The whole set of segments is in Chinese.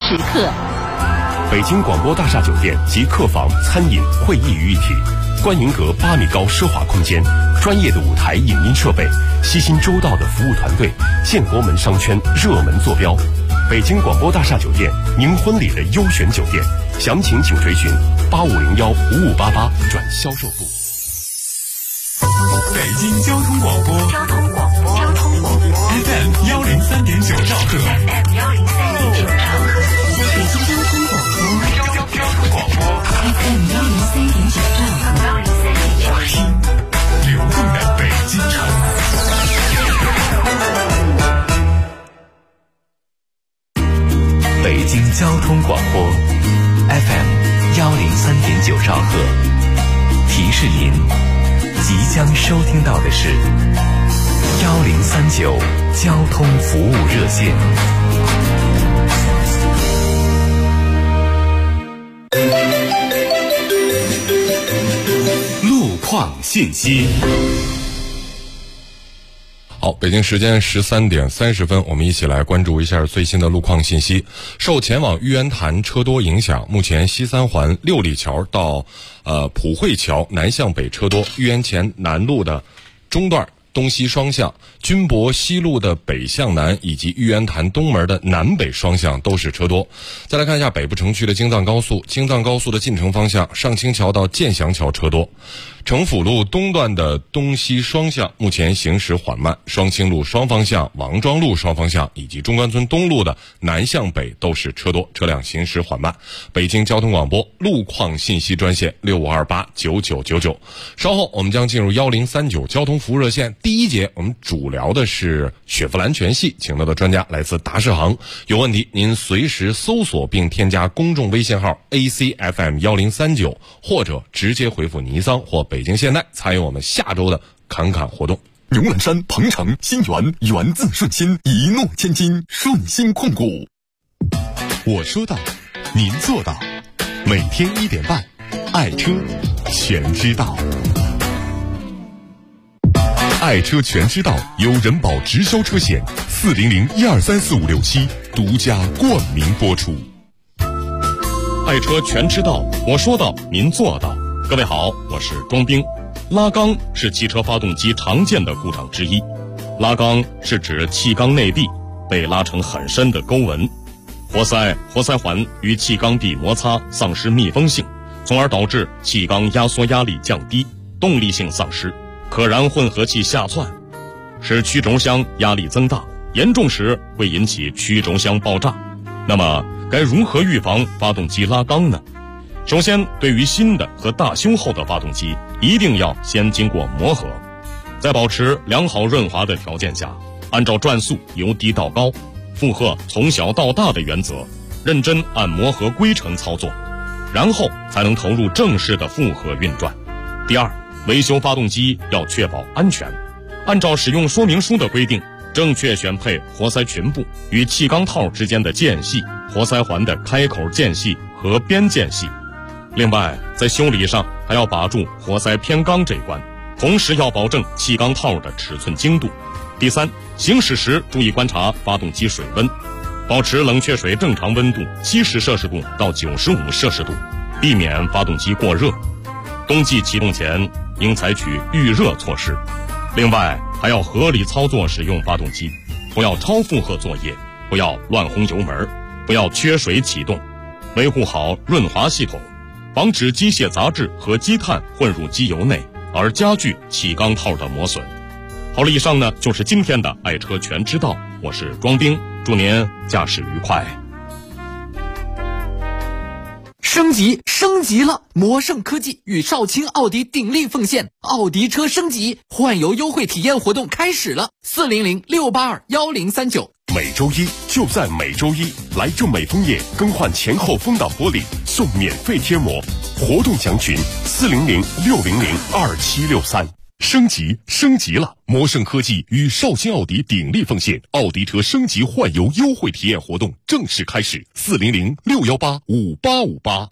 时刻。 北京广播大厦酒店集客房、餐饮、会议于一体，观云阁8米高奢华空间，专业的舞台影音设备，悉心周到的服务团队，建国门商圈热门坐标。北京广播大厦酒店，您婚礼的优选酒店，详情请垂询8501-5588转销售部。 北京交通广播FM 103.9兆赫。 北京交通广播FM 103.9兆赫。 流动的北京城。 北京交通广播 FM 103.9兆赫，提示您即将收听到的是1039交通服务热线。 路况信息。 好，北京时间13点30分，我们一起来关注一下最新的路况信息。受前往玉渊潭车多影响，目前西三环六里桥到普惠桥南向北车多，玉渊前南路的中段东西双向，军博西路的北向南以及玉渊潭东门的南北双向都是车多。再来看一下北部城区的京藏高速，京藏高速的进城方向，上清桥到建祥桥车多，城府路东段的东西双向目前行驶缓慢，双清路双方向、王庄路双方向以及中关村东路的南向北都是车多，车辆行驶缓慢。北京交通广播路况信息专线65289999。稍后我们将进入1039交通服务热线。第一节我们主聊的是雪佛兰全系，请到的专家来自达世行。有问题您随时搜索并添加公众微信号 ACFM1039，或者直接回复尼桑或北京现代参与我们下周的侃侃活动。 牛栏山、鹏程、新源，源自顺心，一诺千金，顺心控股。 我说到，您做到。每天1点半，爱车全知道。爱车全知道由人保直销车险400-1234567独家冠名播出。 爱车全知道，我说到您做到。各位好，我是庄兵。拉缸是汽车发动机常见的故障之一。拉缸是指气缸内壁被拉成很深的沟纹，活塞环与气缸壁摩擦丧失密封性，从而导致气缸压缩压力降低，动力性丧失，可燃混合气下窜，使曲轴箱压力增大，严重时会引起曲轴箱爆炸。那么该如何预防发动机拉缸呢？首先，对于新的和大修后的发动机，一定要先经过磨合，在保持良好润滑的条件下，按照转速由低到高，负荷从小到大的原则，认真按磨合规程操作，然后才能投入正式的负荷运转。第二，维修发动机要确保安全，按照使用说明书的规定，正确选配活塞裙部与气缸套之间的间隙、活塞环的开口间隙和边间隙。另外，在修理上还要把住活塞偏缸这一关，同时要保证气缸套的尺寸精度。第三，行驶时注意观察发动机水温，保持冷却水正常温度70摄氏度到95摄氏度，避免发动机过热。冬季启动前应采取预热措施。另外，还要合理操作使用发动机，不要超负荷作业，不要乱轰油门，不要缺水启动，维护好润滑系统，防止机械杂质和积碳混入机油内，而加剧气缸套的磨损。好了，以上呢就是今天的爱车全知道，我是庄兵，祝您驾驶愉快。 升级了！魔盛科技与少卿奥迪鼎力奉献，奥迪车升级换油优惠体验活动开始了，400-682-1039。 每周一就在每周一，来正美枫叶更换前后风挡玻璃送免费贴膜，活动详询400-600-2763。升级了！魔盛科技与少卿奥迪鼎力奉献，奥迪车升级换油优惠体验活动正式开始，400-618-5858。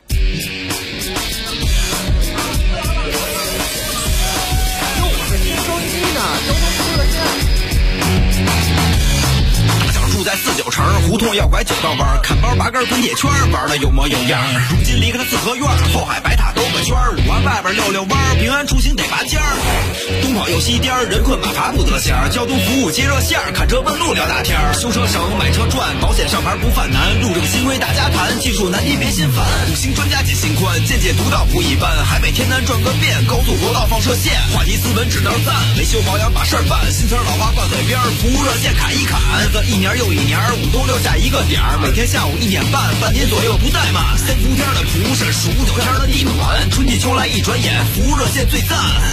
在49城，胡同要拐9道弯，看包8根滚铁圈，玩的有模有样。如今离开了四合院，后海白塔兜个圈，5环外边溜溜弯，平安出行得拔尖儿。东跑右西颠，人困马乏不得闲，交通服务接热线，看车问路聊大天，修车省买车赚，保险上牌不犯难，路政新规大家谈，技术难题别心烦，五星专家解心宽，见解独到不一般，海北天南转个遍，高速国道放射线，话题斯文指道赞，维修保养把事儿办，新词老话挂嘴边，服务热线砍一砍，日子一年又一年，5冬6夏一个点儿，每天下午1点半，半天左右不怠慢，3伏天的蒲是数9天的地暖，春季秋来一转眼，服务热线最赞。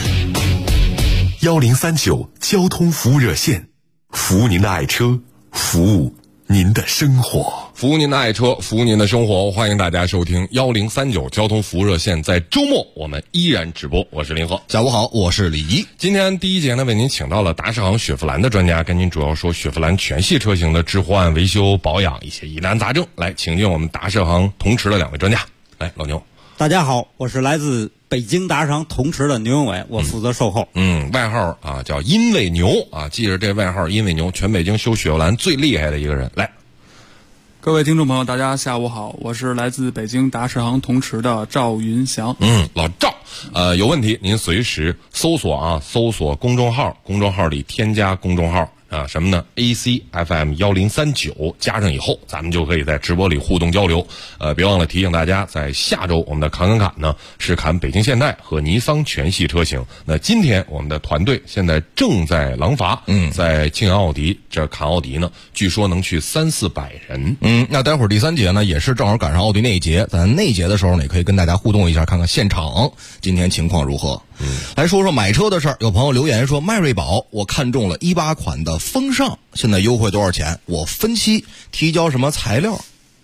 1039交通服务热线，服务您的爱车，服务您的生活， 服务您的爱车，服务您的生活。欢迎大家收听1039交通服务热线，在周末我们依然直播。我是林鹤， 下午好，我是李怡。 今天第一节呢，为您请到了达世行雪佛兰的专家，跟您主要说雪佛兰全系车型的置换、维修、保养一些疑难杂症。来，请进我们达世行同池的2位专家。来，老牛。 大家好，我是来自北京达世行同池的牛永伟，我负责售后。 外号啊叫因为牛啊，记着这外号因为牛，全北京修雪佛兰最厉害的一个人。来， 各位听众朋友，大家下午好，我是来自北京达世行同池的赵云祥。 老赵，有问题您随时搜索公众号，公众号里添加公众号。什么呢 ？ACFM 1039加上以后，咱们就可以在直播里互动交流。别忘了提醒大家，在下周我们的侃呢是侃北京现代和尼桑全系车型。那今天我们的团队现在正在廊坊，在庆阳奥迪这侃奥迪呢，据说能去300-400人。 那待会儿第3节呢，也是正好赶上奥迪那一节，咱那一节的时候呢，也可以跟大家互动一下，看看现场今天情况如何。来说说买车的事儿，有朋友留言说，迈锐宝我看中了18款的风尚，现在优惠多少钱？我分期提交什么材料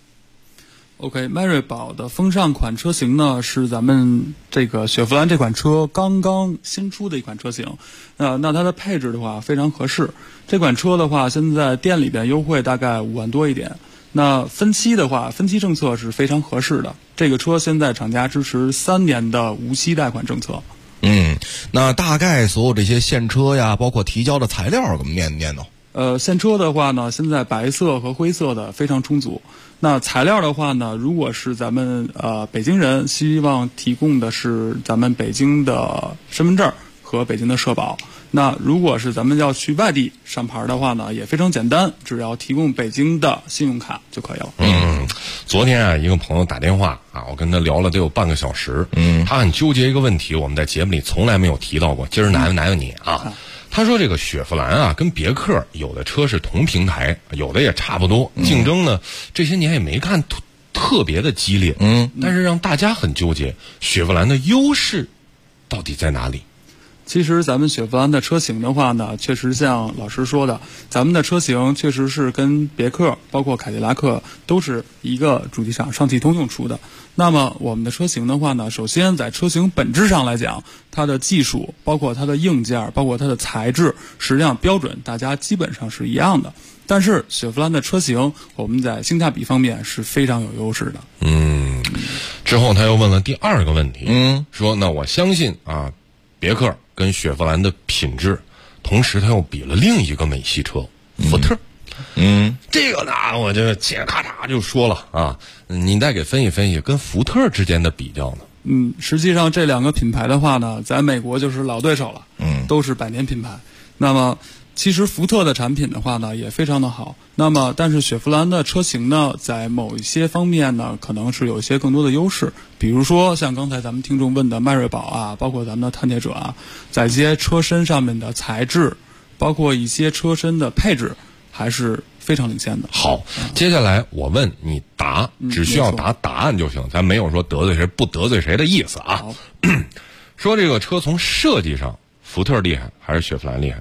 ？OK， 迈锐宝的风尚款车型呢，是咱们这个雪佛兰这款车刚刚新出的一款车型。那它的配置的话非常合适。这款车的话，现在店里边优惠大概5万多一点。那分期的话，分期政策是非常合适的。这个车现在厂家支持3年的无息贷款政策。 那大概所有这些现车呀，包括提交的材料，我们念叨。 现车的话呢，现在白色和灰色的非常充足。那材料的话呢，如果是咱们北京人，希望提供的是咱们北京的身份证和北京的社保。那如果是咱们要去外地上牌的话呢，也非常简单，只要提供北京的信用卡就可以了。 昨天啊，一个朋友打电话啊，我跟他聊了得有半个小时。他很纠结一个问题，我们在节目里从来没有提到过，今儿难为你啊。他说这个雪佛兰啊跟别克有的车是同平台，有的也差不多，竞争呢这些年也没看特别的激烈。但是让大家很纠结，雪佛兰的优势到底在哪里？ 其实咱们雪佛兰的车型的话呢，确实像老师说的，咱们的车型确实是跟别克包括凯迪拉克都是一个主机厂上汽通用出的。那么我们的车型的话呢，首先在车型本质上来讲，它的技术包括它的硬件包括它的材质实际上标准大家基本上是一样的。但是雪佛兰的车型我们在性价比方面是非常有优势的。 之后他又问了第2个问题，说那我相信啊别克跟雪佛兰的品质，同时他又比了另一个美系车福特。这个呢我就咔嚓就说了啊，你再给分析分析跟福特之间的比较呢？ 实际上这2个品牌的话呢，在美国就是老对手了，都是100年品牌。那么其实福特的产品的话呢也非常的好，那么但是雪佛兰的车型呢，在某一些方面呢可能是有一些更多的优势，比如说像刚才咱们听众问的迈锐宝啊，包括咱们的探界者啊，在一些车身上面的材质，包括一些车身的配置还是非常领先的。 好，接下来我问你答，只需要答案就行，咱没有说得罪谁不得罪谁的意思啊。说这个车从设计上，福特厉害还是雪佛兰厉害？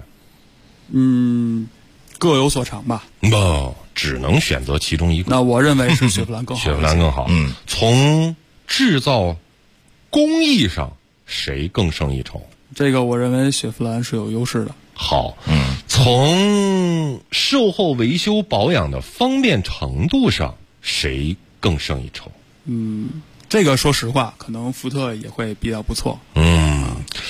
各有所长吧。 不，只能选择其中一个。 那我认为是雪佛兰更好。 雪佛兰更好。从制造工艺上，谁更胜一筹？ 这个我认为雪佛兰是有优势的。 好，从售后维修保养的方便程度上，谁更胜一筹？ 这个说实话，可能福特也会比较不错。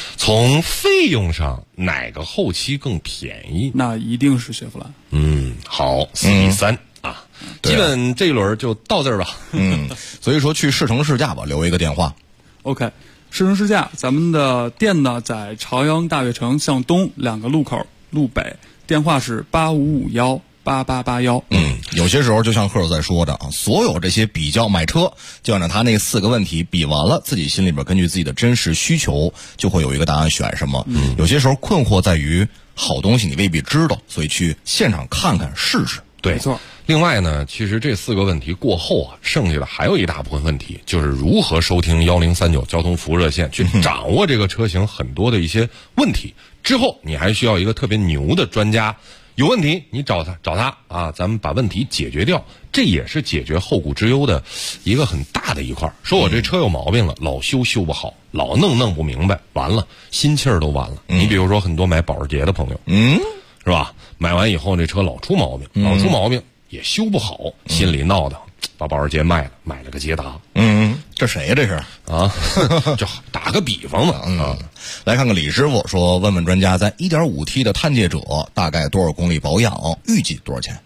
从费用上，哪个后期更便宜？ 那一定是雪佛兰。 好，4-3啊，基本这一轮就到这儿吧。 所以说去试乘试驾吧，留一个电话。 OK， 试乘试驾，咱们的店呢在朝阳大悦城向东2个路口，路北，电话是85518881。 有些时候就像贺在说的啊，所有这些比较买车，就按照他那4个问题比完了，自己心里边根据自己的真实需求，就会有一个答案选什么。有些时候困惑在于好东西你未必知道，所以去现场看看试试。 对， 没错。 另外呢，其实这4个问题过后啊，剩下的还有一大部分问题，就是如何收听1039交通服务热线，去掌握这个车型很多的一些问题。之后你还需要一个特别牛的专家，有问题你找他啊，咱们把问题解决掉，这也是解决后顾之忧的一个很大的一块。说我这车有毛病了，老修不好，老弄不明白，完了心气儿都完了。你比如说很多买保时捷的朋友，是吧？买完以后这车老出毛病，也修不好，心里闹的，把保时捷卖了，买了个捷达。 这谁呀？这是啊，就打个比方嘛。 来看看李师傅说，问问专家，在 1.5T 的探界者大概多少公里保养，预计多少钱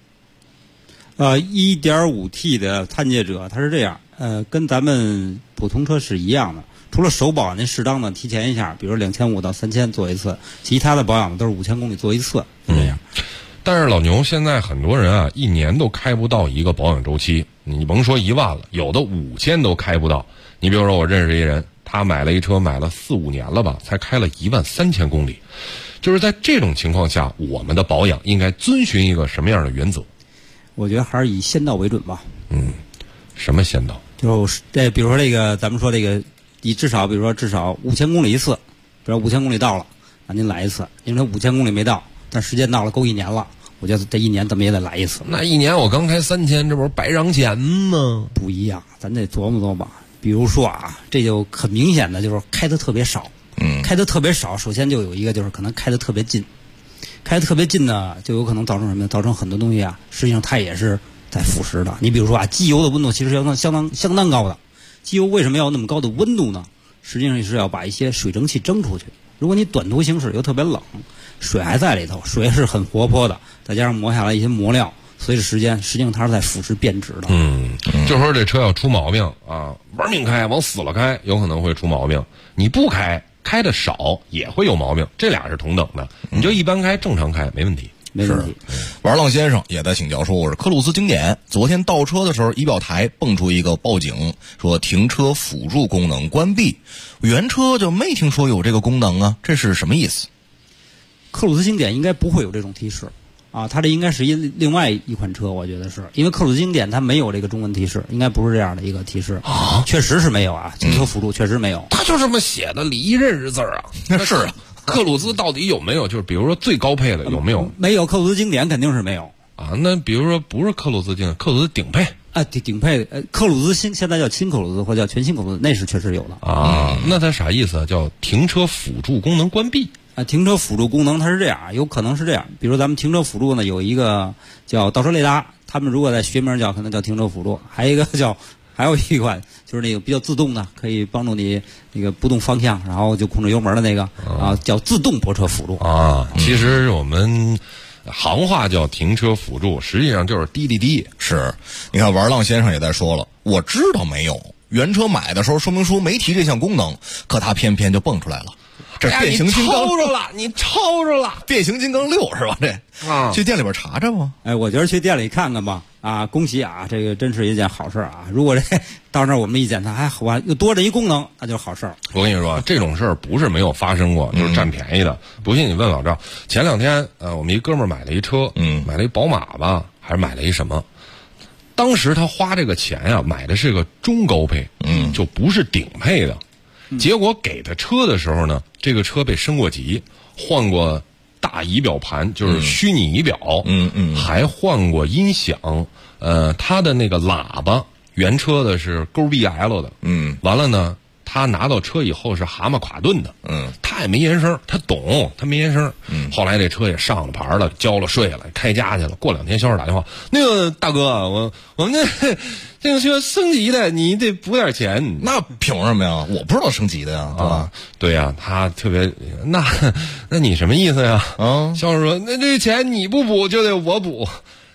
？1.5T 的探界者它是这样，跟咱们普通车是一样的，除了首保您适当的提前一下，比如2500到3000做一次，其他的保养都是5000公里做一次，是这样。 但是老牛，现在很多人啊，1年都开不到一个保养周期，你甭说1万了，有的5000都开不到。你比如说，我认识一人，他买了一车，买了4-5年了吧，才开了13000公里。就是在这种情况下，我们的保养应该遵循一个什么样的原则？ 我觉得还是以先到为准吧。 什么先到？ 就是比如说这个，咱们说这个，至少5000公里一次，比如5000公里到了，那您来一次，因为它5000公里没到，但时间到了够1年了。我觉得这1年怎么也得来一次。 那1年我刚开3000，这不是白让钱吗？ 不一样，咱得琢磨琢磨。比如说啊，这就很明显的就是开的特别少。开的特别少，首先就有一个就是可能开的特别近，开的特别近呢，就有可能造成什么？造成很多东西啊，实际上它也是在腐蚀的。你比如说啊，机油的温度其实相当高的。机油为什么要有那么高的温度呢？实际上是要把一些水蒸气蒸出去。如果你短途行驶又特别冷，水还在里头，水是很活泼的，再加上磨下来一些磨料，随着时间，实际上它是在腐蚀变质的。 就说这车要出毛病啊，玩命开，往死了开，有可能会出毛病。你不开的少也会有毛病，这俩是同等的。你就一般开，正常开，没问题。 没问题。 玩浪先生也在请教说，我是科鲁兹经典，昨天倒车的时候，仪表台蹦出一个报警，说停车辅助功能关闭，原车就没听说有这个功能啊，这是什么意思？ 科鲁兹经典应该不会有这种提示啊，它这应该是另外一款车，我觉得是因为科鲁兹经典它没有这个中文提示，应该不是这样的一个提示啊，确实是没有啊，停车辅助确实没有， 它就这么写的，李一认识字啊，那是啊。克鲁兹到底有没有？就是比如说最高配的有没有？ 没有，克鲁兹经典肯定是没有啊。那比如说不是克鲁兹经典，克鲁兹顶配啊，顶配的克鲁兹现在叫新克鲁兹或叫全新克鲁兹，那是确实有的啊。那它啥意思啊？叫停车辅助功能关闭啊？停车辅助功能它是这样，有可能是这样。比如咱们停车辅助呢，有一个叫倒车雷达，他们如果在学名叫可能叫停车辅助，还有一款就是那个比较自动的，可以帮助你那个不动方向，然后就控制油门的那个啊，叫自动泊车辅助啊。其实我们行话叫停车辅助，实际上就是滴滴滴。 是，你看玩浪先生也在说了，我知道没有，原车买的时候说明书没提这项功能，可它偏偏就蹦出来了。这变形金刚你抄着了， 变形金刚6是吧？这啊，去店里边查查吧。 哎，我觉得去店里看看吧。啊，恭喜啊，这个真是一件好事啊！如果这到那儿我们一检查，还我又多这一功能，那就是好事儿。 我跟你说，这种事儿不是没有发生过，就是占便宜的。不信你问老赵。前2天，我们一哥们儿买了一车，买了一宝马吧，还是买了一什么？当时他花这个钱啊，买的是个中高配，就不是顶配的。结果给他车的时候呢，这个车被升过级，换过大仪表盘，就是虚拟仪表，还换过音响，它的那个喇叭，原车的是勾 BL 的，完了呢，他拿到车以后是蛤蟆垮顿的，他也没言声，他懂，他没言声，后来这车也上了牌了，交了税了，开家去了。过2天销售打电话，那个大哥，我们这个车升级的，你得补点钱。 那凭什么呀？我不知道升级的呀，对吧？ 对呀，他特别那你什么意思呀？销售说那这钱你不补就得我补。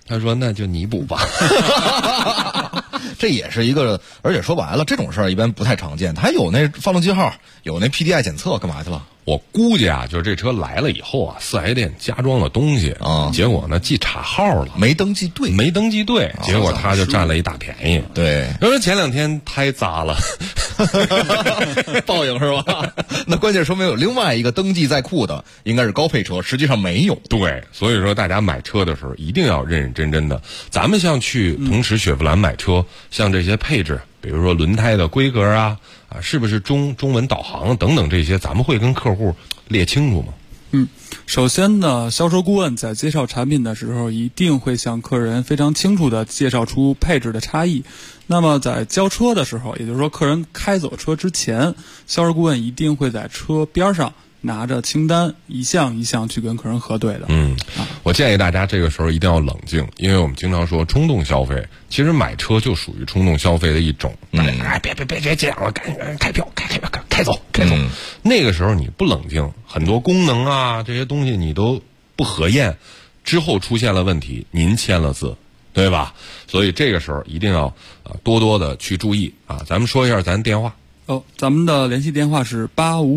他说那就你补吧。 这也是一个，而且说白了，这种事儿一般不太常见。他有那发动机号，有那 PDI 检测，干嘛去了？ 我估计啊，就是这车来了以后啊，4S店加装了东西啊，结果呢记岔号了， 没登记对， 结果他就占了一大便宜。 对， 因为前2天胎砸了， 报应是吧？那关键说明有另外一个登记在库的，应该是高配车，实际上没有。 对，所以说大家买车的时候一定要认认真真的。咱们像去同时雪佛兰买车，像这些配置，比如说轮胎的规格啊，是不是中文导航等等这些，咱们会跟客户列清楚吗？ 首先呢，销售顾问在介绍产品的时候，一定会向客人非常清楚地介绍出配置的差异。那么在交车的时候，也就是说客人开走车之前，销售顾问一定会在车边上拿着清单一项一项去跟客人核对的。 我建议大家这个时候一定要冷静，因为我们经常说冲动消费，其实买车就属于冲动消费的一种。别这样了，开票，开走。那个时候你不冷静，很多功能啊这些东西你都不核验，之后出现了问题，您签了字，对吧？所以这个时候一定要多多的去注意啊。咱们说一下咱电话。 咱们的联系电话是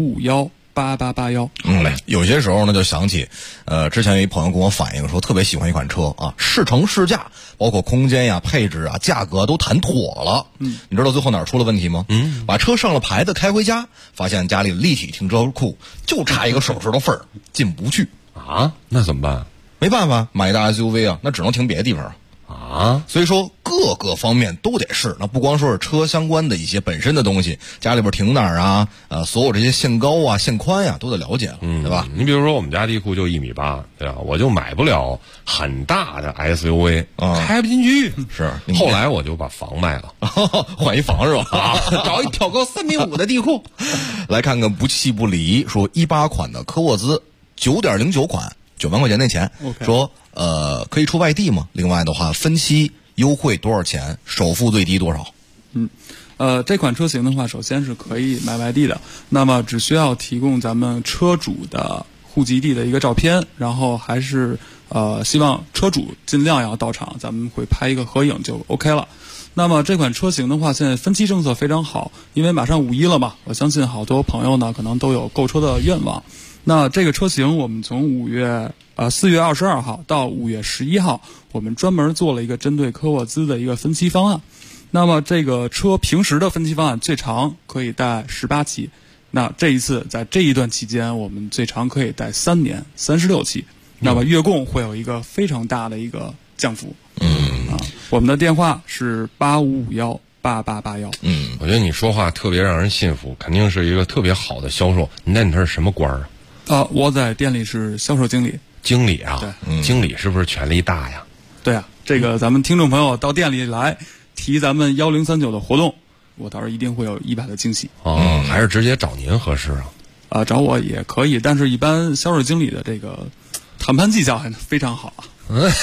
85518881。 好嘞，有些时候呢就想起，之前有一朋友跟我反映说，特别喜欢一款车啊，试乘试驾，包括空间呀、配置啊、价格都谈妥了。你知道最后哪儿出了问题吗？把车上了牌子开回家，发现家里立体停车库就差一个手势的缝儿，进不去啊，那怎么办？ 没办法，买一大 SUV 啊，那只能停别的地方啊。所以说各个方面都得试，那不光说是车相关的一些本身的东西，家里边停哪儿啊，所有这些限高啊、限宽呀，都得了解了，对吧？ 你比如说我们家地库就1.8米，对吧？我就买不了很大的 SUV，开不进去。 是， 后来我就把房卖了， 换一房是吧？找一挑高3.5米的地库。来看看不弃不离，说18款的科沃兹9.09款，9万块钱那钱，说可以出外地吗？另外的话，分期优惠多少钱？首付最低多少？ 这款车型的话，首先是可以买外地的，那么只需要提供咱们车主的户籍地的一个照片，然后还是希望车主尽量要到场，咱们会拍一个合影就 OK 了。那么这款车型的话，现在分期政策非常好，因为马上5·1了嘛，我相信好多朋友呢可能都有购车的愿望。那这个车型我们从4月22号到5月11号，我们专门做了一个针对科沃兹的一个分期方案。那么这个车平时的分期方案最长可以贷18期，那这一次在这一段期间，我们最长可以贷3年36期，那么月供会有一个非常大的一个降幅。我们的电话是85518881。 我觉得你说话特别让人信服，肯定是一个特别好的销售。那你这是什么官儿啊？ 我在店里是销售经理。 经理啊？ 对， 经理是不是权力大呀？ 对啊，这个咱们听众朋友到店里来提咱们1039的活动，我到时候一定会有100的惊喜。 还是直接找您合适啊？ 找我也可以，但是一般销售经理的这个谈判技巧还非常好啊。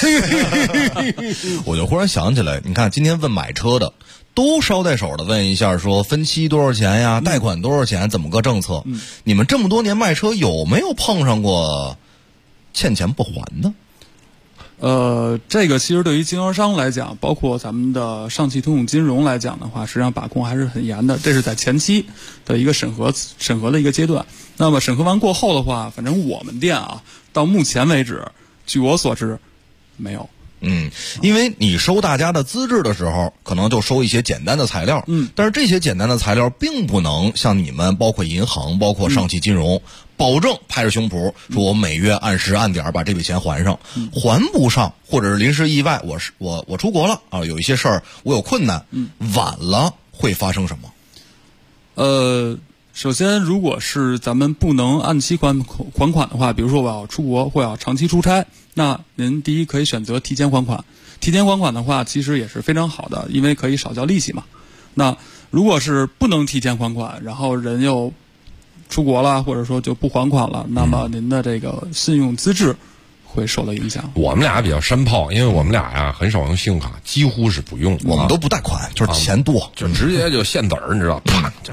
我就忽然想起来，你看今天问买车的都捎带手的问一下，说分期多少钱呀，贷款多少钱，怎么个政策？你们这么多年卖车有没有碰上过欠钱不还的？ 这个其实对于经销商来讲，包括咱们的上汽通用金融来讲的话，实际上把控还是很严的。这是在前期的一个审核的一个阶段。那么审核完过后的话，反正我们店啊，到目前为止，据我所知，没有。 因为你收大家的资质的时候，可能就收一些简单的材料，但是这些简单的材料并不能像你们，包括银行，包括上汽金融，保证拍着胸脯说我每月按时按点把这笔钱还上，还不上或者是临时意外，我出国了啊，有一些事儿我有困难，晚了会发生什么？ 首先，如果是咱们不能按期还款的话，比如说我要出国或要长期出差，那您第一可以选择提前还款。提前还款的话，其实也是非常好的，因为可以少交利息嘛。那如果是不能提前还款，然后人又出国了，或者说就不还款了，那么您的这个信用资质会受到影响。 我们俩比较山炮，因为我们俩呀很少用信用卡，几乎是不用， 我们都不贷款，就是钱多， 就直接就现子儿，你知道，啪就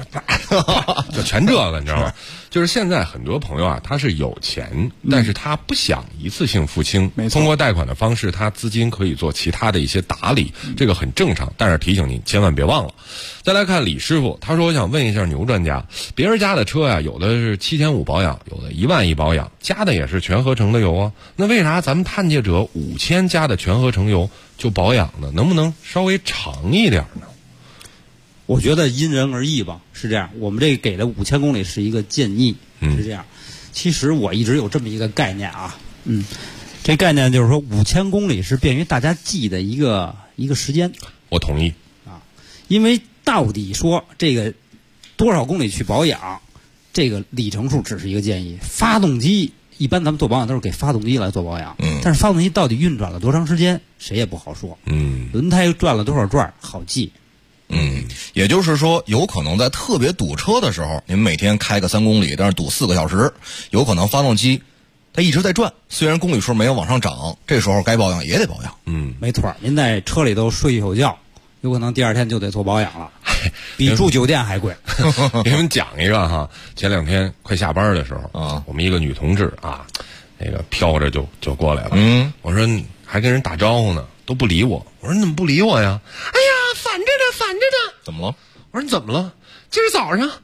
就全这个，你知道吗？就是现在很多朋友啊，他是有钱，但是他不想一次性付清，通过贷款的方式，他资金可以做其他的一些打理，这个很正常。但是提醒您千万别忘了。再来看李师傅，他说我想问一下牛专家，别人家的车呀，有的是7500保养，有的11000保养，加的也是全合成的油啊，那为啥咱们探界者5000加的全合成油就保养呢？能不能稍微长一点呢？ 我觉得因人而异吧，是这样。我们这给的5000公里是一个建议，是这样。其实我一直有这么一个概念啊，这概念就是说5000公里是便于大家记的一个时间。 我同意啊，因为到底说这个多少公里去保养，这个里程数只是一个建议。发动机一般咱们做保养都是给发动机来做保养，但是发动机到底运转了多长时间，谁也不好说。轮胎转了多少转好记。 也就是说，有可能在特别堵车的时候，您每天开个3公里，但是堵4个小时，有可能发动机它一直在转，虽然公里数没有往上涨，这时候该保养也得保养。 没错，您在车里头睡一宿觉，有可能第2天就得做保养了，比住酒店还贵。 给你们讲一个哈，前2天快下班的时候啊，我们一个女同志啊，那个飘着就过来了。我说还跟人打招呼呢，都不理我。我说你怎么不理我呀？哎呀，反着呢，反着呢。 怎么了？ 我说你怎么了？今儿早上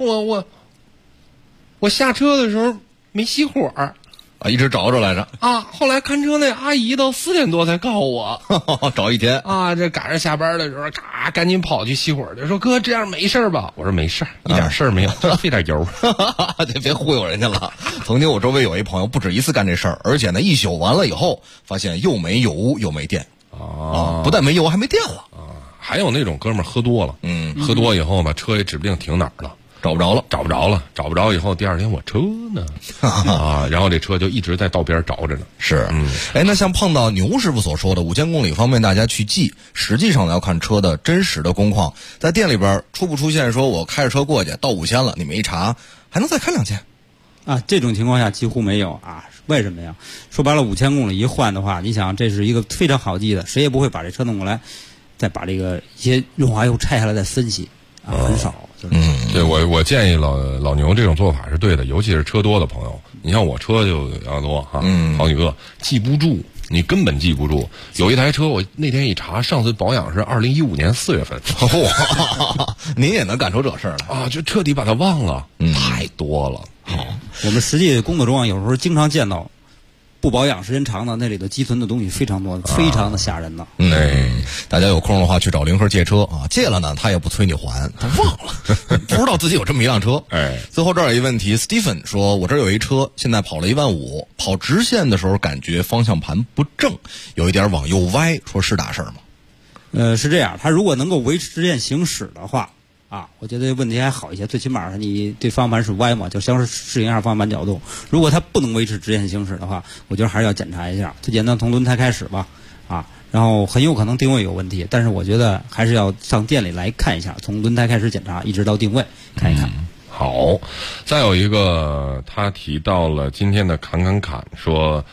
我下车的时候没熄火啊，一直找着来着啊。后来看车那阿姨到4点多才告我， 找一天啊。这赶上下班的时候，赶紧跑去熄火去，说哥这样没事吧？我说没事，一点事儿没有，就费点油。 别忽悠人家了。曾经我周围有一朋友不止一次干这事儿，而且呢一宿完了以后，发现又没油又没电不但没油还没电了还有那种哥们儿喝多了，喝多以后吧，车也指不定停哪儿了。找不着以后，第2天我车呢然后这车就一直在道边找着呢。 是，那像碰到牛师傅所说的5000公里方面大家去记，实际上要看车的真实的工况，在店里边出不出现说我开着车过去到5000了，你们一查还能再开2000 啊？这种情况下几乎没有啊。为什么呀？说白了，5000公里一换的话，你想这是一个非常好记的，谁也不会把这车弄过来再把这个一些润滑油拆下来再分析很少。 对，我建议老牛这种做法是对的，尤其是车多的朋友。你像我车就要多哈，好几个记不住，你根本记不住。有一台车我那天一查，上次保养是2015年4月份。 您也能干出这事儿来啊？就彻底把它忘了，太多了。 好，我们实际工作中有时候经常见到不保养时间长的，那里头积存的东西非常多，非常的吓人呢。 大家有空的话去找灵科借车啊，借了呢他也不催你还，他忘了，不知道自己有这么一辆车。最后这儿有一问题 ，Stephen 说，我这儿有一车，现在跑了15000，跑直线的时候感觉方向盘不正，有一点往右歪，说是大事儿吗？ 是这样，他如果能够维持直线行驶的话。我觉得问题还好一些，最起码你对方向盘是歪嘛，就相适应一下方向盘角度。如果它不能维持直线行驶的话，我觉得还是要检查一下。最简单，从轮胎开始吧，然后很有可能定位有问题，但是我觉得还是要上店里来看一下，从轮胎开始检查，一直到定位看一看。 好，再有一个，他提到了今天的侃说，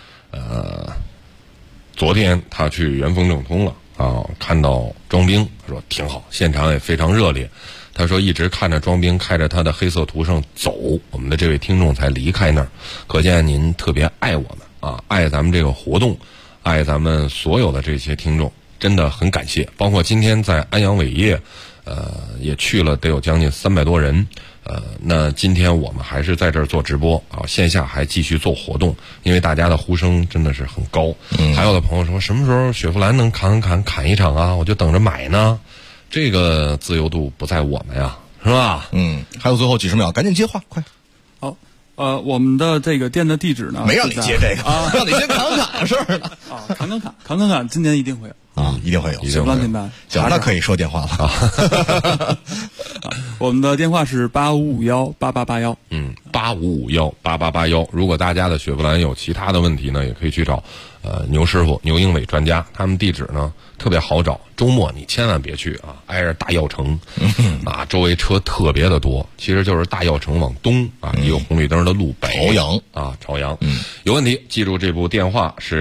昨天他去元丰正通了看到庄兵，说挺好，现场也非常热烈。他说一直看着庄兵开着他的黑色途胜走，我们的这位听众才离开那儿，可见您特别爱我们爱咱们这个活动，爱咱们所有的这些听众，真的很感谢。包括今天在安阳伟业也去了得有将近300多人，那今天我们还是在这儿做直播线下还继续做活动，因为大家的呼声真的是很高。还有的朋友说什么时候雪佛兰能砍一场啊？我就等着买呢。这个自由度不在我们呀，是吧？ 还有最后几十秒，赶紧接话，快。 好，我们的这个店的地址呢？ 没让你接这个让你接侃的事儿呢。 侃，今年一定会有。 一定会有。 雪佛兰品牌， 行，那可以说电话了。 我们的电话是85518881。 85518881。如果大家的雪佛兰有其他的问题呢，也可以去找牛师傅、牛英伟专家，他们地址呢特别好找。周末你千万别去挨着大药城周围车特别的多，其实就是大药城往东一个红绿灯的路北。 朝阳。 有问题记住这部电话是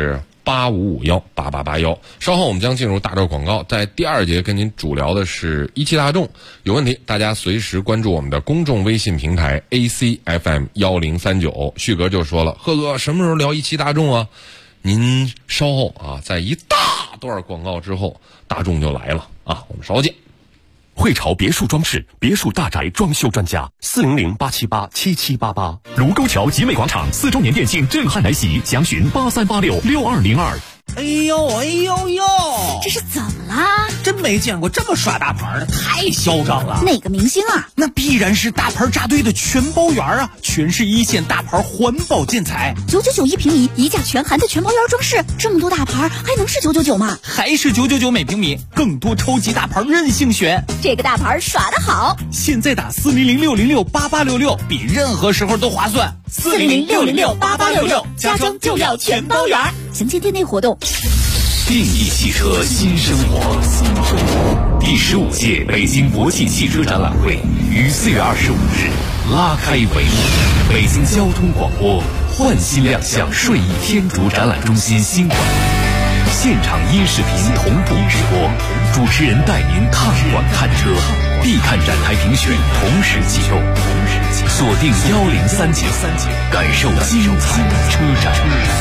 85518881。稍后我们将进入大招广告，在第2节跟您主聊的是一汽大众。有问题大家随时关注我们的公众微信平台 ACFM1039。旭哥就说了，贺哥什么时候聊一汽大众啊？您稍后啊，在一大段广告之后，大众就来了啊，我们稍后见。 汇潮别墅装饰，别墅大宅装修专家，400-878-7788。卢沟桥集美广场4周年店庆震撼来袭，详询83866202。 哎呦哎呦呦， 这是怎么啦？ 真没见过这么耍大牌的，太嚣张了。 哪个明星啊？ 那必然是大牌扎堆的全包园啊，全是一线大牌环保建材 ，999一平米，一价全含的全包园装饰，这么多大牌还能是999吗？ 还是999每平米，更多超级大牌任性选。 这个大牌耍得好， 现在打400-606-8866，比任何时候都划算。 400-606-8866，家装就要全包园。详见店内活动。 定义汽车新生活。第15届北京国际汽车展览会于4月25日拉开帷幕。北京交通广播焕新亮相顺义天竺展览中心新馆，现场音视频同步直播，主持人带您看馆看车，必看展台评选同时启动，锁定1039，感受精彩车展。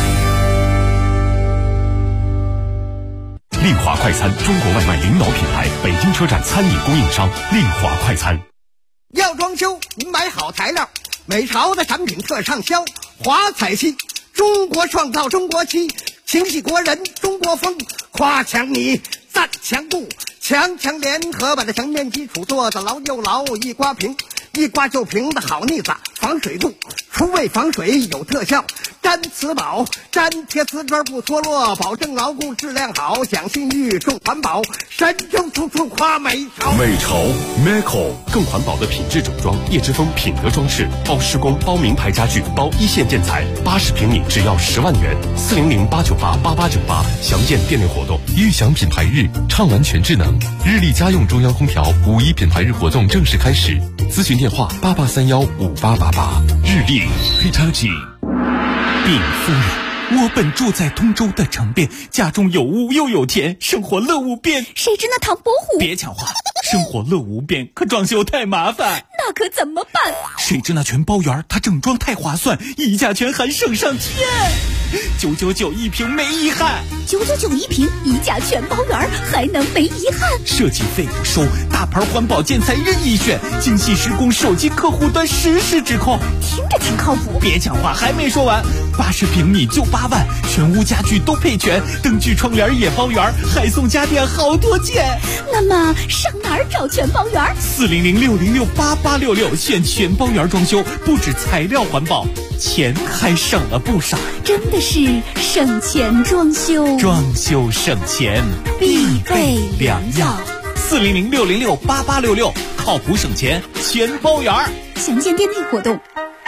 令华快餐，中国外卖领导品牌，北京车站餐饮供应商，令华快餐。 要装修，您买好材料，美潮的产品特畅销，华彩漆，中国创造中国漆，情系国人中国风，夸强你赞强度，强联合把这墙面基础做得牢又牢，一刮平，一刮就平的好腻子，防水度，除味防水有特效，粘瓷宝，粘贴瓷砖不脱落，保证牢固质量好，讲信誉重环保，神州处处夸美潮。 美潮 Meco 更环保的品质整装，叶之峰品德装饰，包施工，包名牌家具，包一线建材，80平米只要10万元，400-898-8898，详见店内活动。 悦享品牌日，畅玩全智能，日立家用中央空调5·1品牌日活动正式开始，咨询电话88315888。日立 Hitachi。 禀夫人，我本住在通州的城边，家中有屋又有田，生活乐无边。 谁知那唐伯虎？ 别抢话，生活乐无边，可装修太麻烦。 那可怎么办？ 谁知那全包园，它整装太划算，一价全含省上天，999一平没遗憾。 999一平，一价全包园，还能没遗憾？ 设计费不收，大牌环保建材任意选，精细施工，手机客户端实时指控， 听着挺靠谱。 别抢话，还没说完，80平米就8万，全屋家具都配全，灯具窗帘也包圆，还送家电好多件。 那么上哪儿找全包园 ？400-606-8866，选全包园装修，不止材料环保，钱还省了不少。 真的是省钱装修， 装修省钱必备良药。 400-606-8866，靠谱省钱全包园。 详见店内活动。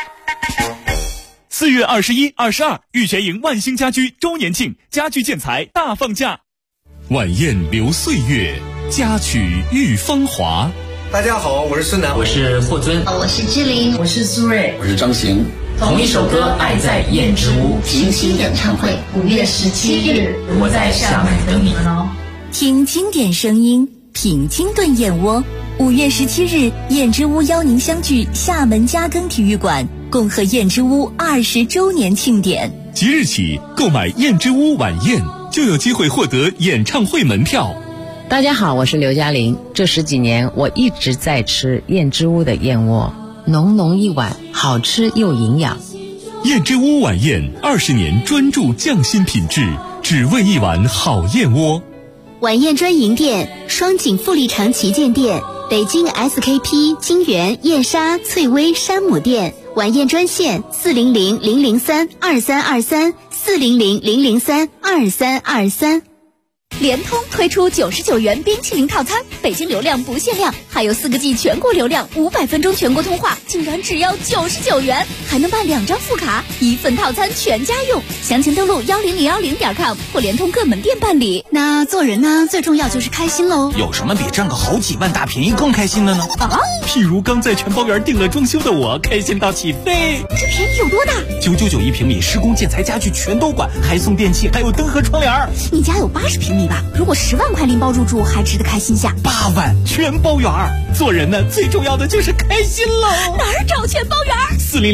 4月21、22，玉泉营万兴家居周年庆，家居建材大放价。 晚宴留岁月，佳曲遇芳华。 大家好，我是孙楠， 我是霍尊， 我是志玲， 我是苏芮， 我是张行。 同一首歌，爱在燕之屋平行演唱会，5月17日， 我在厦门等你们哦。 听经典声音，品清炖燕窝。5月17日，燕之屋邀您相聚厦门嘉庚体育馆，共贺燕之屋20周年庆典。 即日起购买燕之屋晚宴，就有机会获得演唱会门票。 大家好，我是刘嘉玲。这10几年，我一直在吃燕之屋的燕窝，浓浓一碗，好吃又营养。 燕之屋晚宴20年专注匠心品质，只为一碗好燕窝。 晚宴专营店：双井富力城旗舰店、北京 SKP 金源燕莎翠微山姆店。晚宴专线400-003-2323，400-003-2323。 联通推出99元冰淇淋套餐，北京流量不限量，还有4个G 全国流量，500分钟全国通话，竟然只要99元，还能办2张副卡，1份套餐全家用。详情登录10010.com或联通各门店办理。那做人呢，最重要就是开心喽。 有什么比赚个好几万大便宜更开心的呢？譬如刚在全包园订了装修的我，开心到起飞。 这便宜有多大 ？999平米，施工建材家具全都管，还送电器，还有灯和窗帘。 你家有80平米吧？如果10万块拎包入住，还值得开心下。 8万全包园，做人呢最重要的就是开心喽。 哪儿找全包园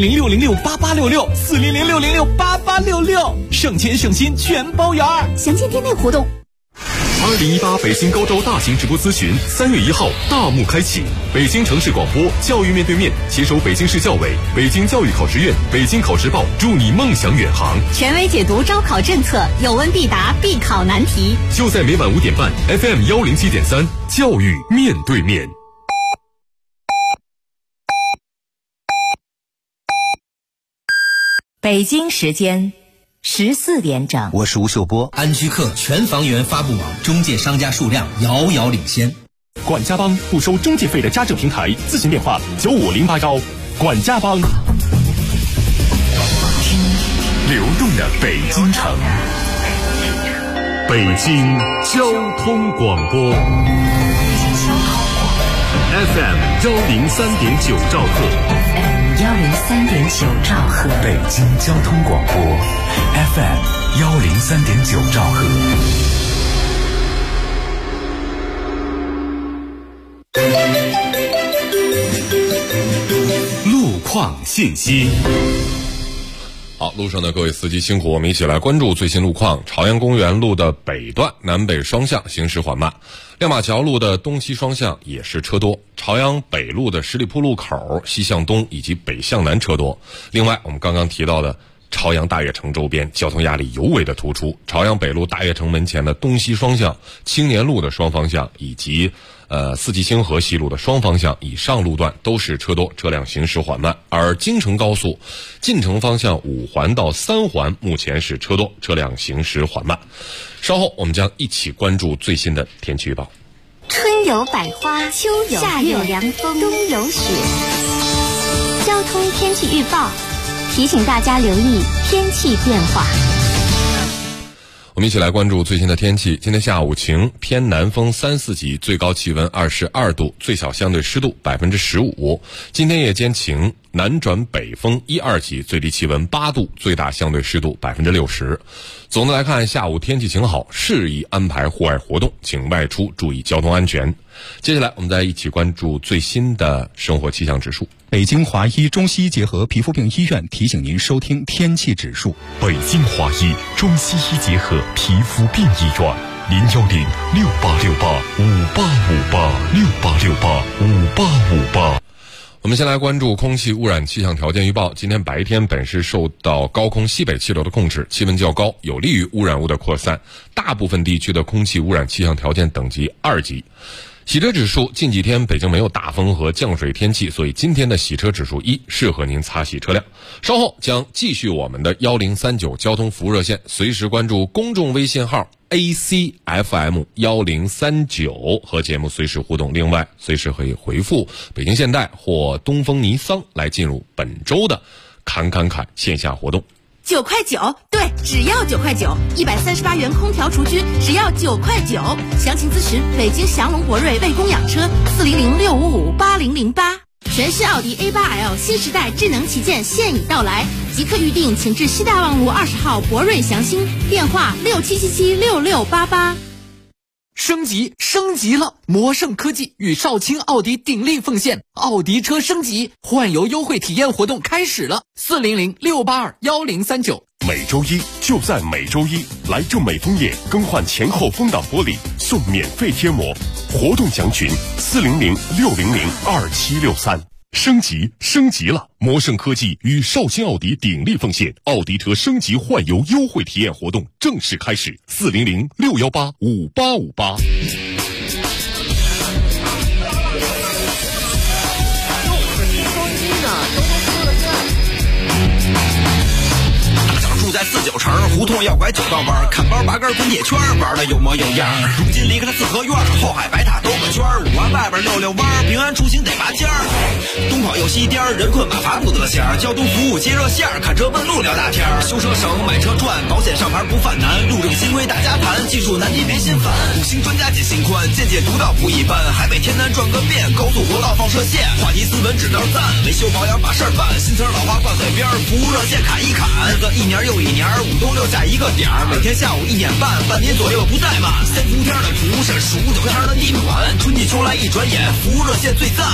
？400-606-8866，400-606-8866，省钱省心全包园。 详见店内活动。 2018北京高招大型直播咨询3月1号大幕开启，北京城市广播教育面对面携手北京市教委、北京教育考试院、北京考试报，助你梦想远航。 权威解读招考政策，有问必答，必考难题。 就在每晚5点半 FM 107.3，教育面对面。 北京时间14点整， 我是吴秀波。安居客全房源发布网中介商家数量遥遥领先。 管家帮不收中介费的家政平台，咨询电话9508管家帮。 听流动的北京城，北京交通广播 FM 103.9兆赫。 103.9兆赫， 北京交通广播 FM 103.9兆赫。 路况信息。 好，路上的各位司机辛苦，我们一起来关注最新路况。朝阳公园路的北段南北双向行驶缓慢，亮马桥路的东西双向也是车多，朝阳北路的十里铺路口西向东以及北向南车多。另外我们刚刚提到的朝阳大悦城周边交通压力尤为的突出，朝阳北路大悦城门前的东西双向、青年路的双方向以及四季星河西路的双方向以上路段都是车多，车辆行驶缓慢。而京承高速进城方向5环到3环目前是车多，车辆行驶缓慢。稍后我们将一起关注最新的天气预报。 春有百花，秋有夏有凉风，冬有雪。交通天气预报提醒大家留意天气变化。 我们一起来关注最新的天气。今天下午晴，偏南风3、4级，最高气温22度，最小相对湿度15%。今天夜间晴，南转北风1、2级，最低气温8度，最大相对湿度60%。总的来看，下午天气晴好，适宜安排户外活动，请外出注意交通安全。接下来我们再一起关注最新的生活气象指数。 北京华医中西医结合皮肤病医院提醒您收听天气指数。 北京华医中西医结合皮肤病医院，010-6868-5858，6858-5858。 我们先来关注空气污染气象条件预报。今天白天本市受到高空西北气流的控制，气温较高，有利于污染物的扩散，大部分地区的空气污染气象条件等级2级。洗车指数，近几天北京没有大风和降水天气，所以今天的洗车指数1，适合您擦洗车辆。稍后将继续我们的1039交通服务热线，随时关注公众微信号 ACFM 1039和节目随时互动。另外，随时可以回复北京现代或东风尼桑来进入本周的侃线下活动。 9块9，对，只要9块9，138元空调厨具只要9块9。详情咨询北京祥龙博瑞为供养车400-655-8008。全新奥迪 A8L 新时代智能旗舰现已到来，即刻预定请至西大望路20号博瑞祥星，电话67776688。 升级了！魔盛科技与少卿奥迪鼎力奉献，奥迪车升级换油优惠体验活动开始了，400-682-1039。 每周一就在每周一，来正美枫叶更换前后风挡玻璃送免费贴膜，活动详询400-600-2763。升级了！魔盛科技与少卿奥迪鼎力奉献，奥迪车升级换油优惠体验活动正式开始，400-618-5858。 住在49城， 胡同要拐九道弯，看包八根滚铁圈，玩的有模有样。如今离开了四合院，后海白塔兜个圈，五环外边溜溜弯，平安出行得拔尖儿。东跑又西颠，人困马乏不得闲。交通服务接热线，看车问路聊大天。修车省，买车赚，保险上牌不犯难。路政新规大家谈，技术难题别心烦。五星专家解心宽，见解独到不一般。海北天南转个遍，高速国道放射线，话题斯文指条赞，维修保养把事儿办。新词老话挂嘴边，服务热线砍一砍。日子一年又一年，5冬6夏一个点儿，每天下午1点半，半年左右不怠慢。三伏天的蒲是数9天的逆转，春季秋来一转眼，服务热线最赞。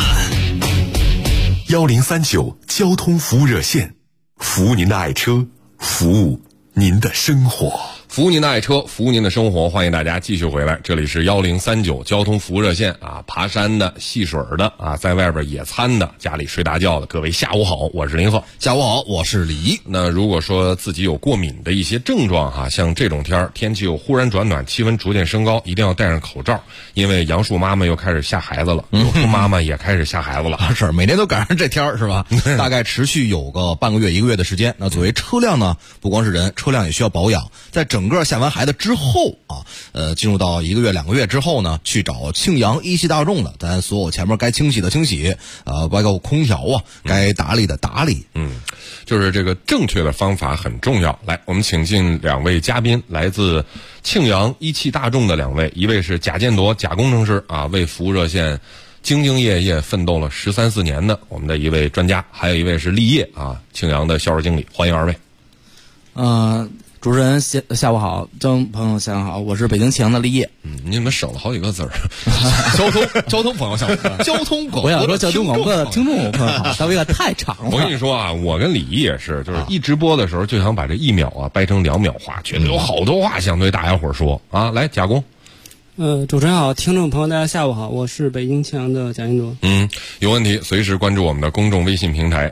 1039交通服务热线，服务您的爱车，服务您的生活。 服务您的爱车，服务您的生活，欢迎大家继续回来，这里是1039交通服务热线啊，爬山的、戏水的啊，在外边野餐的，家里睡大觉的，各位下午好，我是林鹤。 下午好，我是李一。 那如果说自己有过敏的一些症状哈，像这种天气又忽然转暖，气温逐渐升高，一定要戴上口罩，因为杨树妈妈又开始下孩子了，有树妈妈也开始下孩子了， 是每天都赶上这天是吧？大概持续有个半个月、1个月的时间。那作为车辆呢，不光是人，车辆也需要保养。在整个下完孩子之后啊，进入到1个月、2个月之后呢，去找庆阳一汽大众的，咱所有前面该清洗的清洗，包括空调啊，该打理的打理。 就是这个正确的方法很重要。来，我们请进2位嘉宾，来自庆阳一汽大众的2位，一位是贾建铎贾工程师啊，为服务热线兢兢业业奋斗了13、14年的我们的一位专家，还有一位是立业啊，庆阳的销售经理，欢迎2位。 主持人下午好，观众朋友下午好，我是北京庆阳的立业。 你们省了好几个字儿。 交通朋友下午好，交通广播， 我想说交通广播的听众朋友好，稍微有点太长了。 我跟你说啊，我跟李毅也是，就是一直播的时候就想把这1秒啊掰成2秒话，觉得有好多话想对大家伙儿说啊。来，贾工。 主持人好，听众朋友大家下午好，我是北京庆阳的贾建铎。 有问题随时关注我们的公众微信平台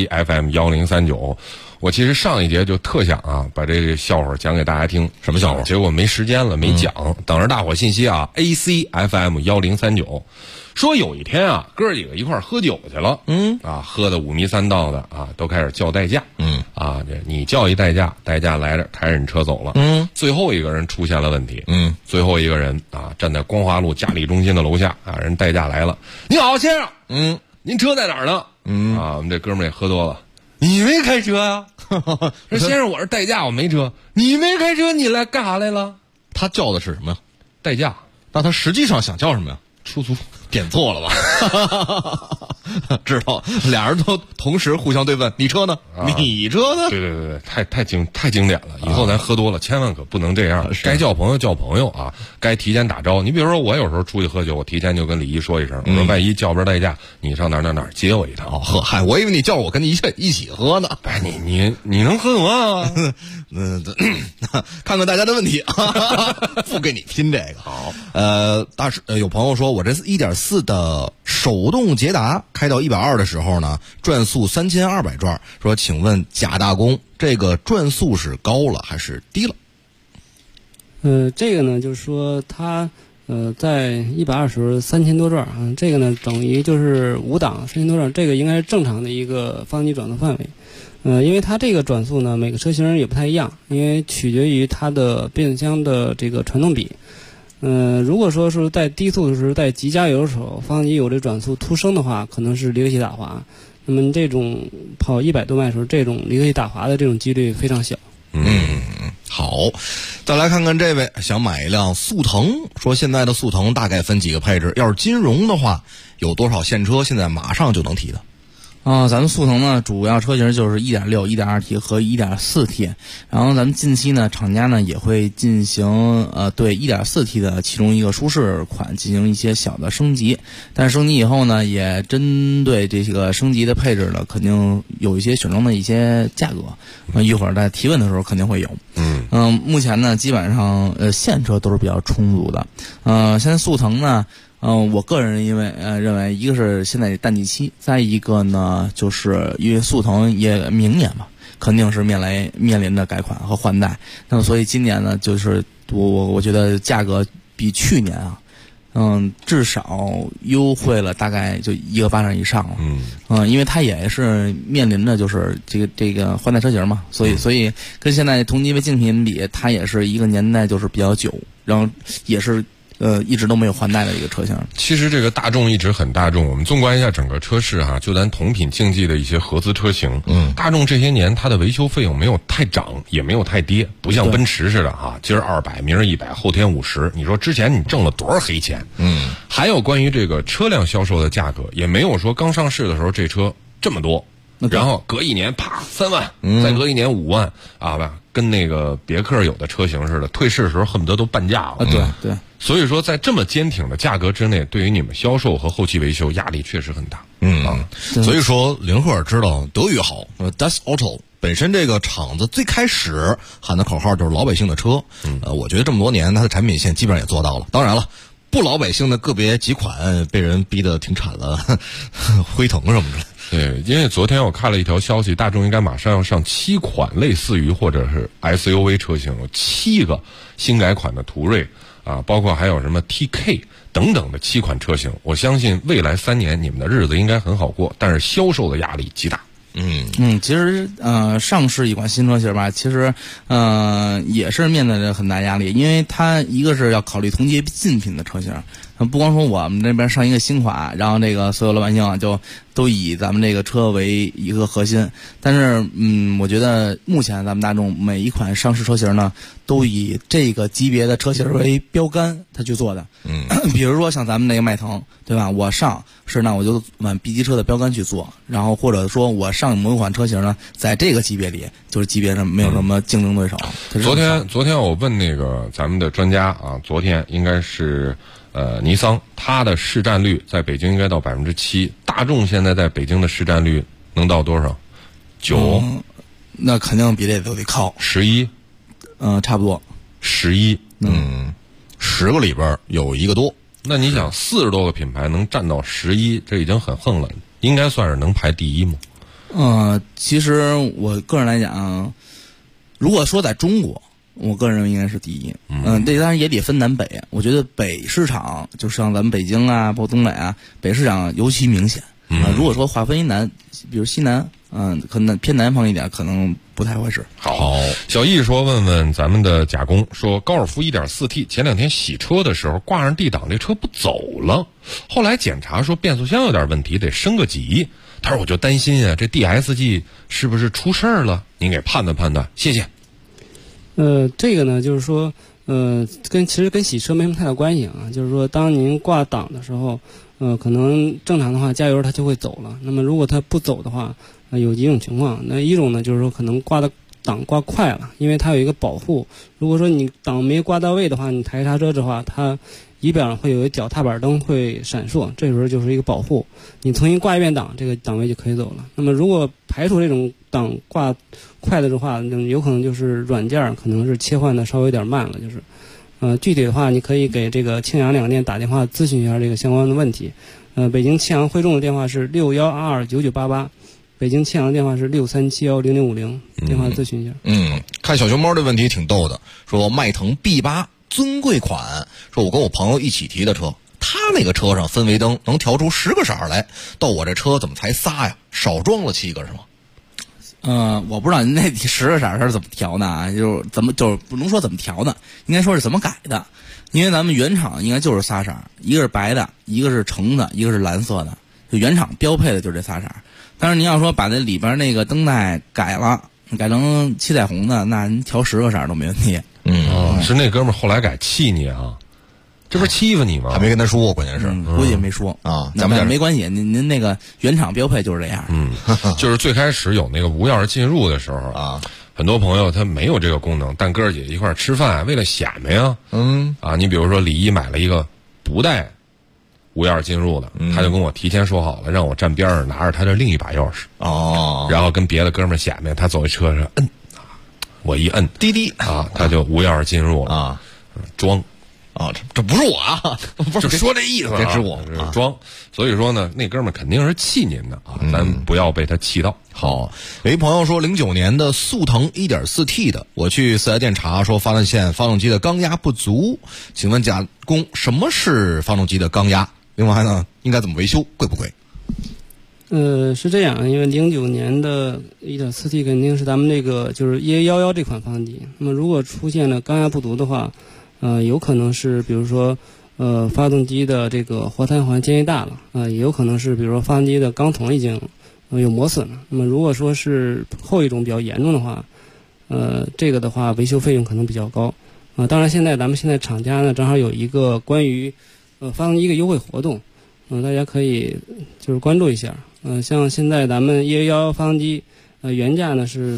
ACFM1039。我其实上一节就特想啊把这个笑话讲给大家听， 什么笑话？ 结果没时间了，没讲，等着大伙信息啊。ACFM1039说有一天啊，哥几个一块儿喝酒去了，喝的5迷3道的啊，都开始叫代驾，这你叫一代驾，代驾来着，开着你车走了，最后一个人出现了问题，最后一个人啊站在光华路嘉里中心的楼下啊，人代驾来了，你好先生，您车在哪儿呢？我们这哥们儿也喝多了。你没开车呀？说先生，我是代驾，我没车。你没开车，你来干啥来了？ 他叫的是什么呀？ 代驾。 那他实际上想叫什么呀？ 出租。 点错了吧？知道，俩人都同时互相对问，你车呢？你车呢？ 对，太经典了。以后咱喝多了，千万可不能这样。该叫朋友叫朋友啊，该提前打招呼。你比如说，我有时候出去喝酒，我提前就跟李一说一声，我说万一叫不着代驾，你上哪儿接我一趟。 嗨，我以为你叫我跟你一起喝呢。 哎，你能喝多啊？ 看看大家的问题，不给你拼这个。 好， 有朋友说我这是1.4的手动捷达开到120的时候呢，转速3200转，说请问贾大工，这个转速是高了还是低了？ 这个呢就是说它在120时候3000多转啊，这个呢等于就是5档3000多转，这个应该是正常的一个发动机转速范围。因为它这个转速呢每个车型也不太一样，因为取决于它的变速箱的这个传动比。如果说是在低速的时候，在急加油的时候，发动机有这转速突升的话，可能是离合器打滑。那么这种跑100多迈的时候，这种离合器打滑的这种几率非常小。 好，再来看看这位想买一辆速腾，说现在的速腾大概分几个配置，要是金融的话，有多少现车现在马上就能提的？ 咱们速腾呢，主要车型就是 1.6、1.2T 和 1.4T， 然后咱们近期呢，厂家呢也会进行对 1.4T 的其中一个舒适款进行一些小的升级，但是升级以后呢，也针对这个升级的配置呢，肯定有一些选装的一些价格，一会儿在提问的时候肯定会有。目前呢，基本上现车都是比较充足的。现在速腾呢。我个人认为一个是现在淡季期，再一个呢，就是因为速腾也明年嘛，肯定是面临着改款和换代，那么所以今年呢，就是我觉得价格比去年啊， 至少优惠了大概就1个巴掌以上了。因为它也是面临着就是这个换代车型嘛，所以跟现在同级别竞品比，它也是一个年代就是比较久，然后也是一直都没有换代的一个车型。 其实这个大众一直很大众，我们纵观一下整个车市哈，就咱同品竞技的一些合资车型，大众这些年它的维修费用没有太涨，也没有太跌，不像奔驰似的哈，今儿200，明儿100，后天50。你说之前你挣了多少黑钱？还有关于这个车辆销售的价格，也没有说刚上市的时候这车这么多，然后隔一年啪3万，再隔一年5万啊，跟那个别克有的车型似的，退市的时候恨不得都半价了。 对。 所以说，在这么坚挺的价格之内，对于你们销售和后期维修压力确实很大。 所以说林赫知道德语好，Das Auto 本身这个厂子最开始喊的口号就是老百姓的车。我觉得这么多年它的产品线基本上也做到了。当然了，不老百姓的个别几款被人逼得挺惨了，辉腾什么的。 对，因为昨天我看了一条消息，大众应该马上要上7款类似于或者是 SUV 车型，有7个新改款的途锐啊，包括还有什么 TK 等等的7款车型。我相信未来3年你们的日子应该很好过，但是销售的压力极大。 其实上市一款新车型吧，其实也是面对着很大压力，因为它一个是要考虑同级竞品的车型，不光说我们这边上一个新款，然后这个所有老百姓就都以咱们这个车为一个核心，但是我觉得目前咱们大众每一款上市车型呢，都以这个级别的车型为标杆，它去做的。比如说像咱们那个迈腾，对吧？我上是那我就往 B 级车的标杆去做，然后或者说我上某一款车型呢，在这个级别里就是级别上没有什么竞争对手。 昨天我问那个咱们的专家啊，昨天应该是尼桑，它的市占率在北京应该到7%，大众现在在北京的市占率能到多少？9？ 那肯定比这都得靠 11， 差不多 11。 10个里边有1个多。 那你想40多个品牌能占到11，这已经很横了，应该算是能排第一吗？ 其实我个人来讲，如果说在中国，我个人认为应该是第一。这当然也得分南北。我觉得北市场，就像咱们北京啊，包括东北啊，北市场尤其明显。如果说划分一南，比如西南，可能偏南方一点，可能不太合适。 好，小易说问问咱们的甲工，说高尔夫 1.4T 前2天洗车的时候挂上 D 档，这车不走了，后来检查说变速箱有点问题，得升个级。他说我就担心啊，这 DSG 是不是出事儿了？您给判断判断，谢谢。 这个呢，就是说，其实跟洗车没什么太大关系啊。就是说，当您挂档的时候，可能正常的话加油它就会走了。那么如果它不走的话，有几种情况。那一种呢，就是说可能挂的档挂快了，因为它有一个保护。如果说你档没挂到位的话，你抬刹车的话，它仪表上会有一个脚踏板灯会闪烁，这时候就是一个保护。你重新挂一遍档，这个档位就可以走了。那么如果排除这种档挂快的话，有可能就是软件可能是切换的稍微有点慢了，就是具体的话，你可以给这个庆阳两店打电话咨询一下这个相关的问题。北京庆阳汇众的电话是61229988，北京庆阳的电话是63710050，电话咨询一下。 看小熊猫这问题挺逗的，说迈腾 B8 尊贵款，说我跟我朋友一起提的车，他那个车上氛围灯能调出10个色来，到我这车怎么才仨呀？少装了7个是吗？ 我不知道您那10个色是怎么调的啊？就是不能说怎么调的，应该说是怎么改的。因为咱们原厂应该就是仨色，一个是白的，一个是橙的，一个是蓝色的，就原厂标配的就是这仨色。但是您要说把那里边那个灯带改了，改成七彩虹的，那您调10个色都没问题。 是那哥们儿后来改气你啊？这不是欺负你吗？ 还没跟他说，关键是估计没说啊。 咱们没关系，您那个原厂标配就是这样。 就是最开始有那个无钥匙进入的时候啊，很多朋友他没有这个功能，但哥儿姐一块儿吃饭，为了显摆呀，你比如说李一买了一个不带无钥匙进入的，他就跟我提前说好了，让我站边上拿着他的另一把钥匙然后跟别的哥们儿显摆，他走在车上我一摁滴滴他就无钥匙进入了装。 啊，这不是我啊，不是就说这意思， 别指我啊，装。所以说呢，那哥们儿肯定是气您的啊，咱不要被他气到。 好，有一朋友说09年的速腾 1.4T 的，我去4S店查说发现发动机的缸压不足，请问加工什么是发动机的缸压？另外呢，应该怎么维修？贵不贵？ 是这样，因为09年的 1.4T 肯定是咱们这个就是 EA11这款发动机。那么如果出现了缸压不足的话，有可能是比如说发动机的这个活塞环间隙大了，也有可能是比如说发动机的钢筒已经有磨损了。那么如果说是后一种比较严重的话，这个的话维修费用可能比较高。当然咱们现在厂家呢正好有一个关于发动机一个优惠活动，大家可以就是关注一下。像现在咱们1A11发动机，原价呢是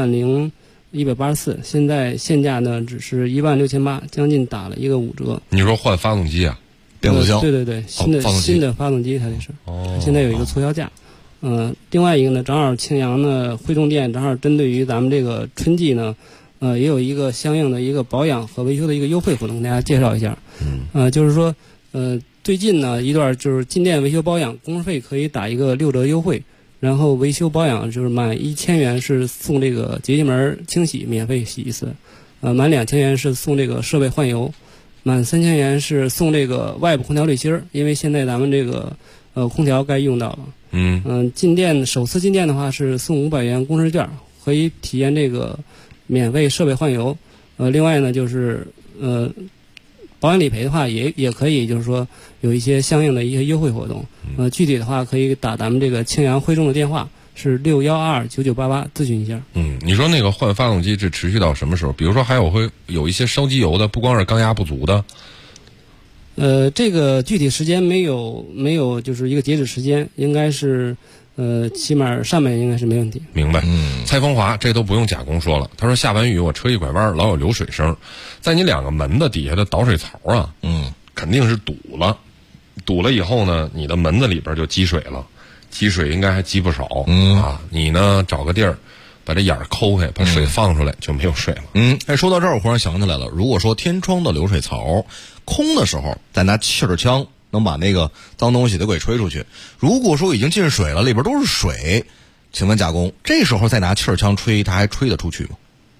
30184，现在现价呢只是16800，将近打了一个5折。 你说换发动机啊？ 变速箱？ 对，新的发动机它这是。 哦。 现在有一个促销价。另外一个呢，正好庆阳呢汇众店正好针对于咱们这个春季呢，也有一个相应的一个保养和维修的一个优惠活动，跟大家介绍一下。就是说，最近呢一段就是进店维修保养工时费可以打一个6折优惠，然后维修保养就是满1000元是送这个节气门清洗免费洗一次，满2000元是送这个设备换油，满3000元是送这个外部空调滤芯儿，因为现在咱们这个空调该用到了。进店首次进店的话是送500元工时券，可以体验这个免费设备换油。另外呢就是保养理赔的话也可以，就是说有一些相应的一些优惠活动。具体的话可以打咱们这个庆阳汇众的电话是6129988咨询一下。 你说那个换发动机是持续到什么时候？比如说会有一些烧机油的，不光是缸压不足的。 这个具体时间没有就是一个截止时间，应该是起码上半年应该是没问题。 明白。蔡风华这都不用加工说了，他说下完雨我车一拐弯老有流水声，在你2个门的底下的导水槽啊，肯定是堵了以后呢，你的门子里边就积水了，积水应该还积不少。你呢找个地儿把这眼儿抠开，把水放出来，就没有水了。 说到这儿我忽然想起来了，如果说天窗的流水槽空的时候再拿气儿枪能把那个脏东西都给吹出去，如果说已经进水了，里边都是水，请问加工这时候再拿气儿枪吹，它还吹得出去吗？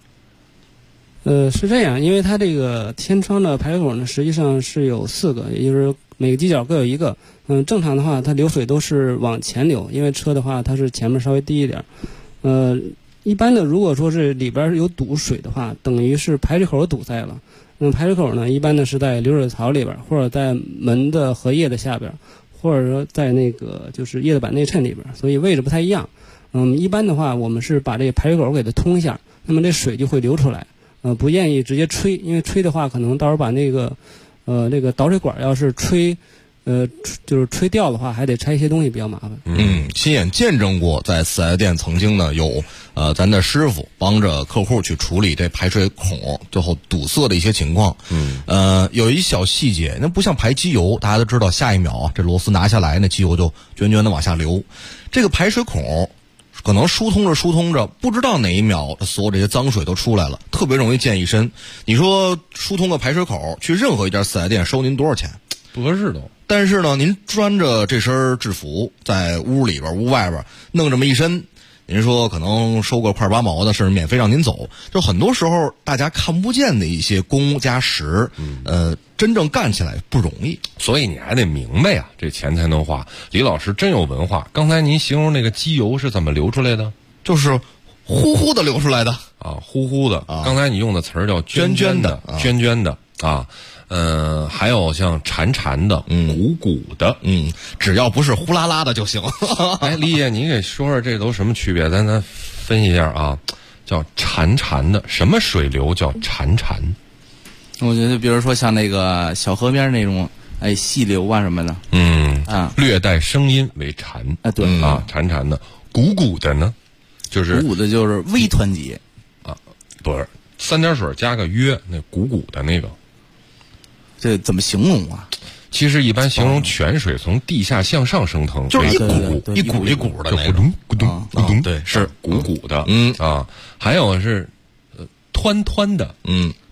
是这样，因为它这个天窗的排水口呢实际上是有4个，也就是每个犄角各有一个。正常的话它流水都是往前流，因为车的话它是前面稍微低一点。一般的如果说是里边有堵水的话，等于是排水口堵塞了。排水口呢一般呢是在流水槽里边，或者在门的合页的下边，或者说在那个就是叶子板内衬里边，所以位置不太一样。一般的话我们是把这个排水口给它通一下，那么这水就会流出来。不建议直接吹，因为吹的话可能到时候把那个那个导水管要是吹就是吹掉的话，还得拆一些东西，比较麻烦。 亲眼见证过，在4S店曾经呢有咱的师傅帮着客户去处理这排水孔最后堵塞的一些情况。有一小细节，那不像排机油，大家都知道下一秒啊这螺丝拿下来，那机油就涓涓的往下流。这个排水孔可能疏通着，不知道哪一秒所有这些脏水都出来了，特别容易溅一身。你说疏通个排水口，去任何一家4S店收您多少钱？ 不合适都。 但是呢，您穿着这身制服在屋里边屋外边弄这么一身，您说可能收个块8毛的，甚至免费让您走。就很多时候大家看不见的一些工加实，真正干起来不容易， 所以你还得明白啊，这钱才能花。李老师真有文化。刚才您形容那个机油是怎么流出来的？ 就是呼呼的流出来的啊，呼呼的。刚才你用的词儿叫涓涓的，涓涓的啊。还有像潺潺的、鼓鼓的， 只要不是呼啦啦的就行。 李姐，你给说说这都什么区别？咱分析一下啊。叫潺潺的，什么水流叫潺潺？ 我觉得，比如说像那个小河边那种，细流啊什么的， 略带声音为潺对潺潺的。鼓鼓的呢，就是鼓鼓的就是微湍急啊，不是3点水加个约，那鼓鼓的那个。 这怎么形容啊？ 其实一般形容泉水从地下向上升腾， 就是一股一股一股的， 咕咚咕咚咕咚， 对，是鼓鼓的，还有是湍湍的，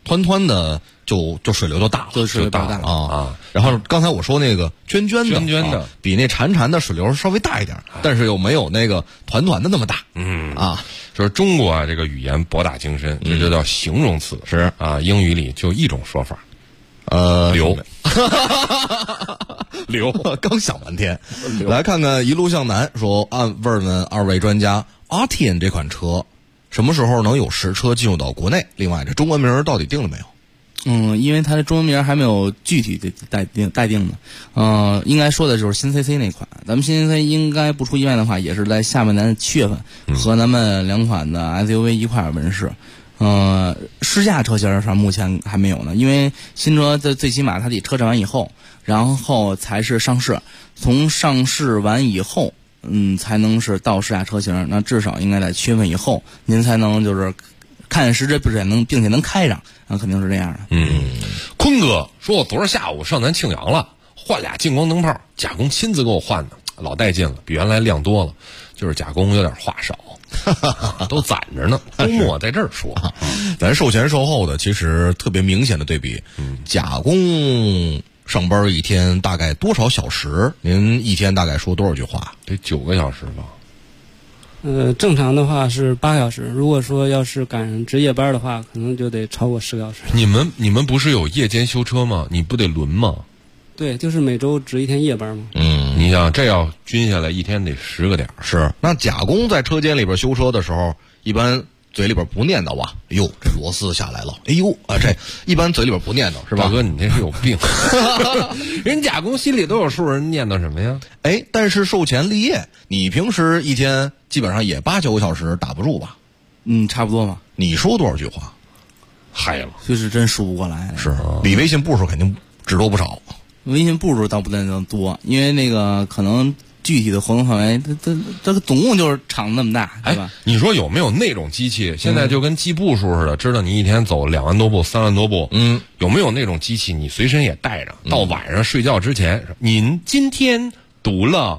湍的就水流就大了， 就水流大了啊。然后刚才我说那个涓涓的比那潺的水流稍微大一点，但是又没有那个团的那么大。 就是中国啊，这个语言博大精深，这就叫形容词。 是啊，英语里就一种说法，流。 流，刚想半天。来看看一路向南说，问问二位专家，Arteon 这款车什么时候能有实车进入到国内？另外，这中文名到底定了没有？ 因为它的中文名还没有具体的待定呢。应该说的就是新 CC 那款。咱们新 CC 应该不出意外的话，也是在下半年7月份和咱们两款的 SUV 一块问世。试驾车型上目前还没有呢，因为新车的最起码它得车展完以后，然后才是上市。从上市完以后，才能是到试驾车型。那至少应该在7月份以后，您才能就是看实质并且能开上，那肯定是这样的。 坤哥说，我昨儿下午上咱庆阳了，换俩近光灯泡，甲工亲自给我换的，老带劲了，比原来亮多了，就是甲工有点话少。都攒着呢，周末在这儿说。 咱售前售后的其实特别明显的对比。甲工上班一天大概多少小时？您一天大概说多少句话？ 得9个小时吧。 正常的话是8个小时，如果说要是赶上值夜班的话，可能就得超过10个小时。 你们不是有夜间修车吗？你不得轮吗？ 对，就是每周值一天夜班嘛。 你想这要均下来一天得10个点。 是，那甲工在车间里边修车的时候，一般嘴里边不念叨吧？哎呦，这螺丝下来了！哎呦这一般嘴里边不念叨是吧？ 大哥，你这是有病！人甲工心里都有数，人念叨什么呀？ 但是售前立业，你平时一天基本上也8、9个小时打不住吧？ 差不多吧。 你说多少句话？ 嗨了， 就是真数不过来。 是，比微信步数肯定只多不少。 微信步数倒不能多，因为那个可能具体的活动范围，它总共就是厂那么大，对吧？ 你说有没有那种机器？现在就跟记步数似的，知道你一天走2万多步、3万多步。有没有那种机器你随身也带着？到晚上睡觉之前，您今天读了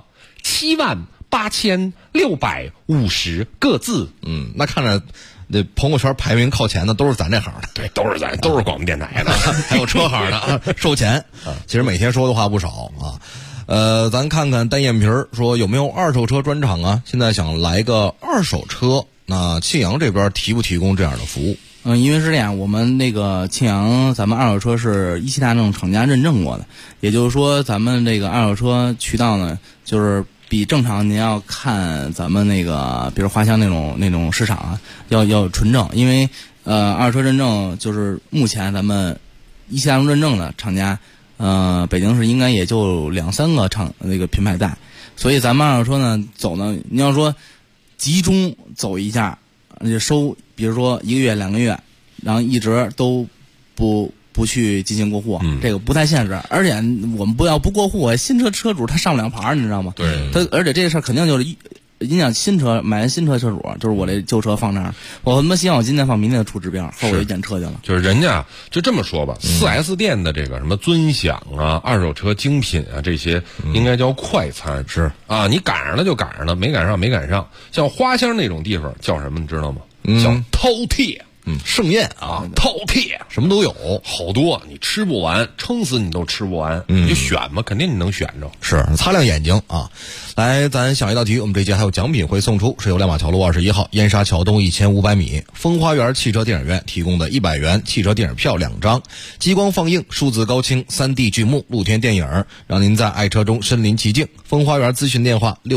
78650个字。 那看着。那朋友圈排名靠前的都是咱这行的， 对，都是广播电台的， 还有车行的收钱。其实每天说的话不少啊。咱看看单眼皮说有没有二手车专场啊？现在想来个二手车，那庆阳这边提不提供这样的服务？ 因为是这样，我们那个庆阳咱们二手车是17大众厂家认证过的，也就是说咱们这个二手车渠道呢，就是比正常您要看咱们那个比如花乡那种市场啊，要纯正。因为二手车认证就是目前咱们17大众认证的厂家，北京市应该也就2、3个那个品牌在，所以咱们二手车呢走呢，你要说集中走一下，就收，比如说1个月、2个月，然后一直都不去进行过户，这个不太现实。而且我们不过户，新车主他上不了牌，你知道吗？ 对。 而且这个事儿肯定就是影响新车买完新车车主，就是我这旧车放那儿，我他妈希望我今天放，明天就出指标，后我就检车去了。 就是人家就这么说吧，4S 店的这个什么尊享啊、二手车精品啊，这些应该叫快餐。 是啊，你赶上了就赶上了，没赶上没赶上。像花乡那种地方叫什么，你知道吗？叫饕餮。 盛宴啊， 饕餮什么都有， 好多，你吃不完，撑死你都吃不完。你就选吧，肯定你能选着。 是，擦亮眼睛啊！来，咱想一道题，我们这节还有奖品会送出，是由亮马桥路21号燕莎桥东1500米风花园汽车电影院提供的100元汽车电影票2张，激光放映、数字高清、3D 剧目、露天电影，让您在爱车中身临其境。风花园咨询电话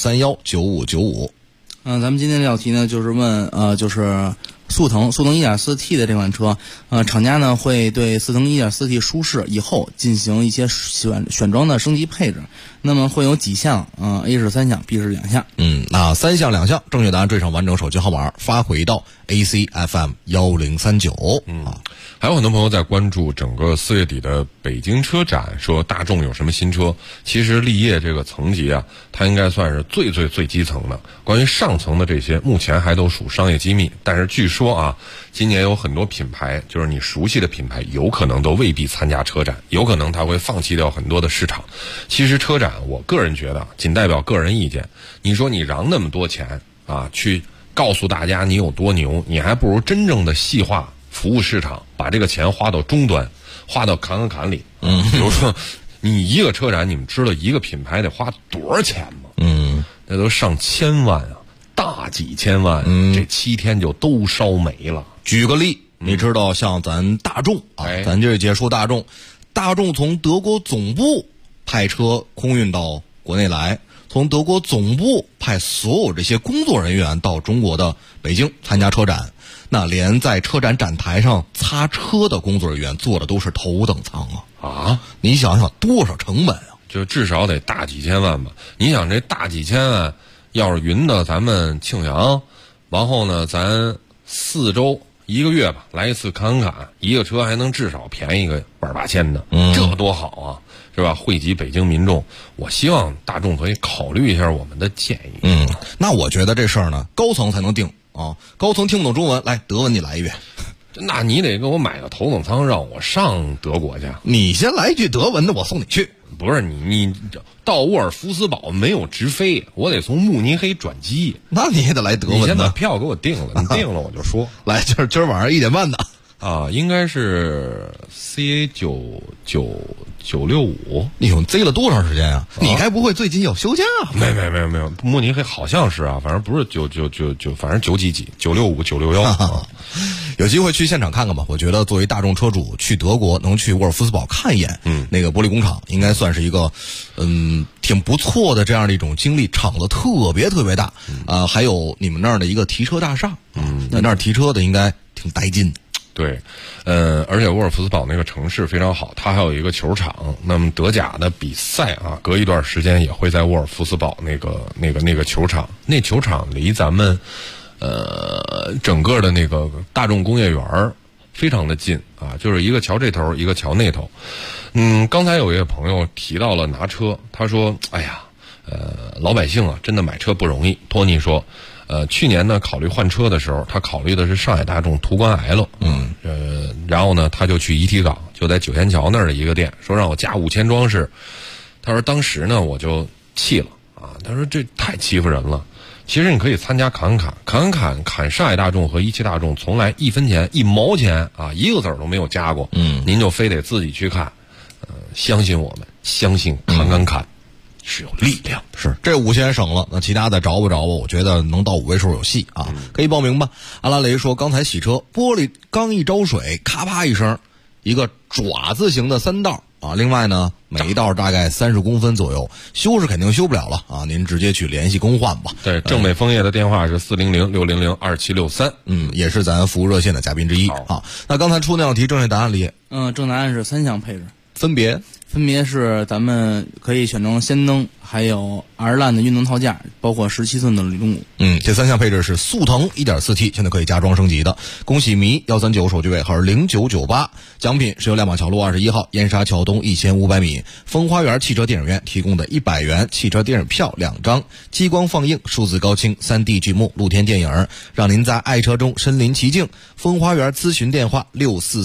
64319595。 咱们今天这道题呢，就是问就是速腾 1.4T 的这款车，厂家呢会对速腾 1.4T 舒适以后进行一些选装的升级配置，那么会有几项，A 是3项 ，B 是2项。 那3项2项，正确答案缀上完整手机号码发回到 ACFM 1039。 还有很多朋友在关注整个4月底的北京车展，说大众有什么新车？其实立业这个层级啊，它应该算是最基层的。关于上层的这些，目前还都属商业机密。但是据说啊，今年有很多品牌，就是你熟悉的品牌，有可能都未必参加车展，有可能他会放弃掉很多的市场。其实车展，我个人觉得，仅代表个人意见。你说你让那么多钱啊，去告诉大家你有多牛，你还不如真正的细化服务市场，把这个钱花到终端，花到侃里。比如说你一个车展，你们知道一个品牌得花多少钱吗？那都上千万啊，大几千万，这7天就都烧没了。 举个例，你知道像咱大众啊，咱这节说大众从德国总部派车空运到国内来，从德国总部派所有这些工作人员到中国的北京参加车展，那连在车展展台上擦车的工作人员坐的都是头等舱啊！你想想多少成本啊？ 就至少得大几千万吧。你想这大几千万，要是匀到咱们庆阳，然后呢，咱4周1个月吧，来一次侃，一个车还能至少便宜个8千的，这多好啊，是吧？惠及北京民众，我希望大众可以考虑一下我们的建议。 那我觉得这事儿呢，高层才能定啊。高层听不懂中文，来德文你来一遍。 那你得给我买个头等舱，让我上德国去。 你先来一句德文的，我送你去。 不是你到沃尔夫斯堡没有直飞，我得从慕尼黑转机。 那你也得来德文的。 你先把票给我定了，你定了我就说。 来，今儿晚上1点半的啊，应该是 CA965。 你们贼了多长时间啊？你该不会最近要休假？ 没有，慕尼黑好像是啊，反正不是9反正9几965 961。 有机会去现场看看吧。我觉得作为大众车主去德国能去沃尔夫斯堡看一眼，那个玻璃工厂应该算是一个挺不错的这样的一种经历，厂子特别大还有你们那儿的一个提车大厦，那儿提车的应该挺带劲的。 对，而且沃尔夫斯堡那个城市非常好，它还有一个球场。那么德甲的比赛啊，隔一段时间也会在沃尔夫斯堡那个球场。那球场离咱们整个的那个大众工业园非常的近啊，就是一个桥这头，一个桥那头。刚才有一位朋友提到了拿车，他说：“哎呀，老百姓啊，真的买车不容易。”托尼说。去年呢，考虑换车的时候，他考虑的是上海大众途观 L，然后呢，他就去遗体港，就在九仙桥那儿的一个店，说让我加5000装饰。他说当时呢，我就气了啊，他说这太欺负人了。其实你可以参加侃上海大众和一汽大众从来1分钱1毛钱啊1个子儿都没有加过，您就非得自己去看，相信我们，相信侃。是有力量， 是这5000省了，那其他再找吧，我觉得能到5位数有戏啊，可以报名吧。阿拉雷说，刚才洗车，玻璃刚一招水，咔啪一声，一个爪字形的3道啊。另外呢，每一道大概30公分左右，修是肯定修不了了啊，您直接去联系更换吧。 对，正美枫叶的电话是400-600-2763， 也是咱服务热线的嘉宾之一啊。那刚才出那道题正确答案里， 正答案是3项配置， 分别是咱们可以选成氙灯，还有 R 烂的运动套件，包括17寸的铝中骨。 这3项配置是速腾 1.4T， 现在可以加装升级的。恭喜迷139手机尾号0998，奖品是由亮马桥路21号燕莎桥东1500米风花园汽车电影院提供的100元汽车电影票2张，激光放映、数字高清、3D 剧目、露天电影，让您在爱车中身临其境。风花园咨询电话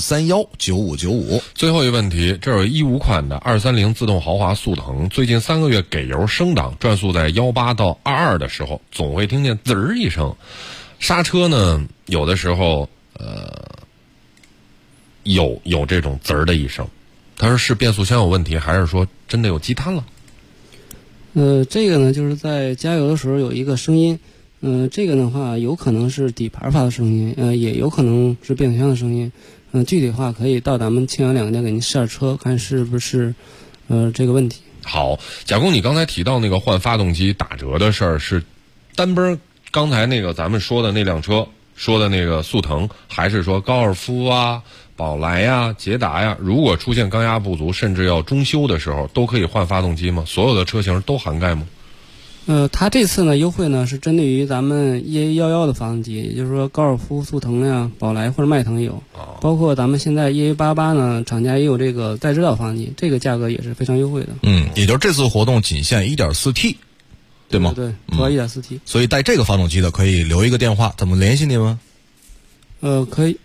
64319595。 最后一个问题，这有15款的230自动豪华速腾，最近3个月给油升档，转速在18到22的时候，总会听见滋儿一声。刹车呢，有的时候有这种滋儿的一声。他说是变速箱有问题，还是说真的有积碳了？ 这个呢，就是在加油的时候有一个声音。这个的话有可能是底盘发的声音，也有可能是变速箱的声音。具体的话可以到咱们庆阳2家给您试下车，看是不是这个问题。 好，贾工，你刚才提到那个换发动机打折的事儿，是单奔刚才那个咱们说的那辆车说的那个速腾，还是说高尔夫啊、宝来呀、捷达呀，如果出现缸压不足甚至要中修的时候，都可以换发动机吗？所有的车型都涵盖吗？ 它这次呢优惠呢是针对于咱们EA11的发动机，也就是说高尔夫、速腾呀、宝来或者迈腾也有，包括咱们现在EA88呢，厂家也有这个带指导发动机，这个价格也是非常优惠的。 也就是这次活动仅限 1.4T， 对吗？ 对，主要 1.4T。 所以带这个发动机的可以留一个电话，怎么联系你们？ 可以。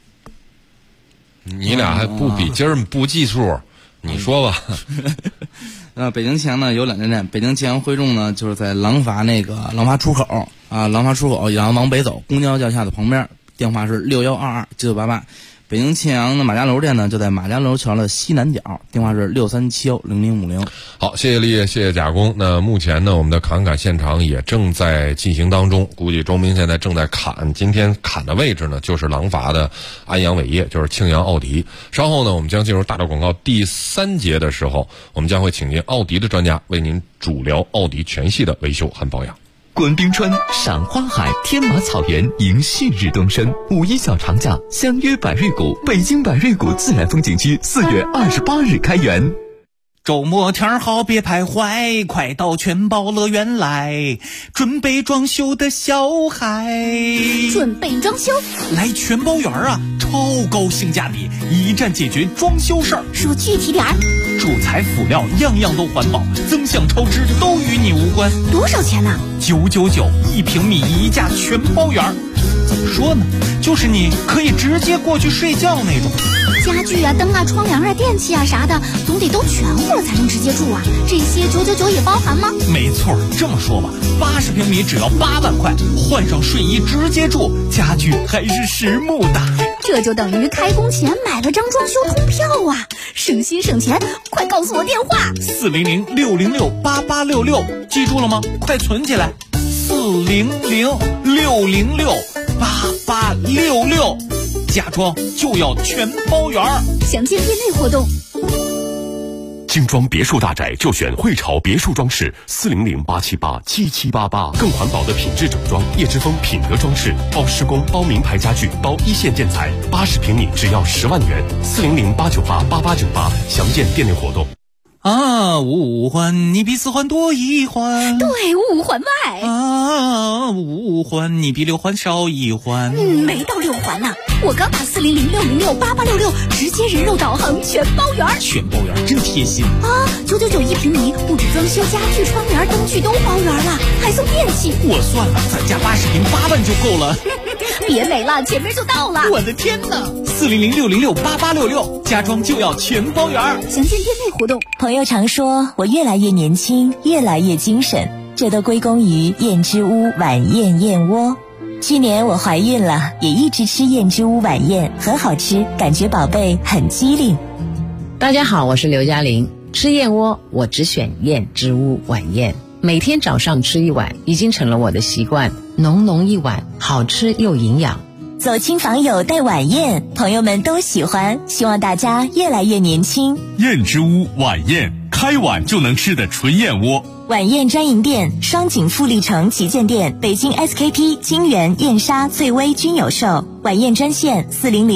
你俩还不比今儿不计数？你说吧。 北京庆阳呢有2家店，北京庆阳汇众呢就是在廊坊出口啊，廊坊出口，然后往北走，公交桥下的旁边电话是6122-9988。北京庆阳的马家楼店呢，就在马家楼桥的西南角，电话是6371-0050。 好，谢谢丽叶，谢谢贾工。那目前呢，我们的砍现场也正在进行当中，估计周明现在正在砍。今天砍的位置呢，就是廊坊的安阳伟业，就是庆阳奥迪。稍后呢，我们将进入大道广告第3节的时候，我们将会请进奥迪的专家，为您主聊奥迪全系的维修和保养。 观冰川，赏花海，天马草原，迎旭日东升。5·1小长假，相约百瑞谷，北京百瑞谷自然风景区4月28日开园。 周末天好别徘徊，快到全宝乐园来，准备装修的小孩。 准备装修？ 来全宝园啊，超高性价比，一站解决装修事儿。 说具体点儿。 主材辅料样样都环保，增项超支都与你无关。 多少钱呢 ？999，1平米1价全包圆。怎么说呢？就是你可以直接过去睡觉那种。 家具啊、灯啊、窗帘啊、电器啊啥的，总得都全乎了才能直接住啊。这些999也包含吗？ 没错，这么说吧，80平米只要8万块，换上睡衣直接住，家具还是实木的。 这就等于开工前买了张装修通票啊，省心省钱！快告诉我电话 ：400-606-8866，记住了吗？快存起来，400-606-8866，家装就要全包圆。 详见店内活动。 精装别墅大宅就选汇潮别墅装饰，400-878-7788，更环保的品质整装，叶之峰品德装饰，包施工、包名牌家具、包1线建材，80平米只要10万元，400-898-8898，详见店内活动。 啊，五环你比4环多1环， 对，5环外。 啊，5环你比6环少1环。 没到6环呢。我刚打400-606-8866，直接人肉导航全包圆。 全包圆真贴心啊！999平米，不止装修，家具、窗帘、灯具都包圆了，还送电器。 我算了，咱家80平8万就够了。 别美了，前面就到了。 我的天哪！400-606-8866，家装就要全包圆。 详见店内活动。 朋友常说我越来越年轻，越来越精神，这都归功于燕之屋晚宴燕窝。去年我怀孕了，也一直吃燕之屋晚宴，很好吃，感觉宝贝很机灵。 大家好，我是刘嘉玲。吃燕窝我只选燕之屋晚宴，每天早上吃1碗，已经成了我的习惯。浓浓1碗，好吃又营养。 走亲访友带晚宴，朋友们都喜欢，希望大家越来越年轻。 燕之屋晚宴，开碗就能吃的纯燕窝。 晚宴专营店：双井富力城旗舰店、北京 SKP、金源、燕莎、最威均有售。晚宴专线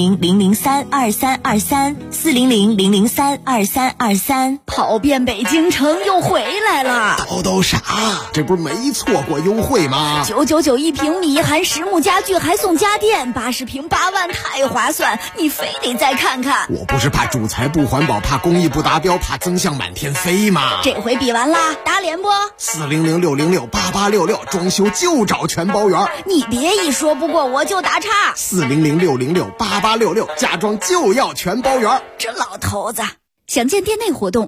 ：400-003-2323，400-003-2323。 跑遍北京城又回来了。 叨啥？这不是没错过优惠吗 ？999平米，含实木家具，还送家电，80平8万，太划算！你非得再看看。 我不是怕主材不环保，怕工艺不达标，怕增项满天飞吗？ 这回比完啦，打脸不 ？400-606-8866，装修就找全包圆。 你别一说不过我就打岔。 400-606-8866，家装就要全包圆。 这老头子，详见店内活动。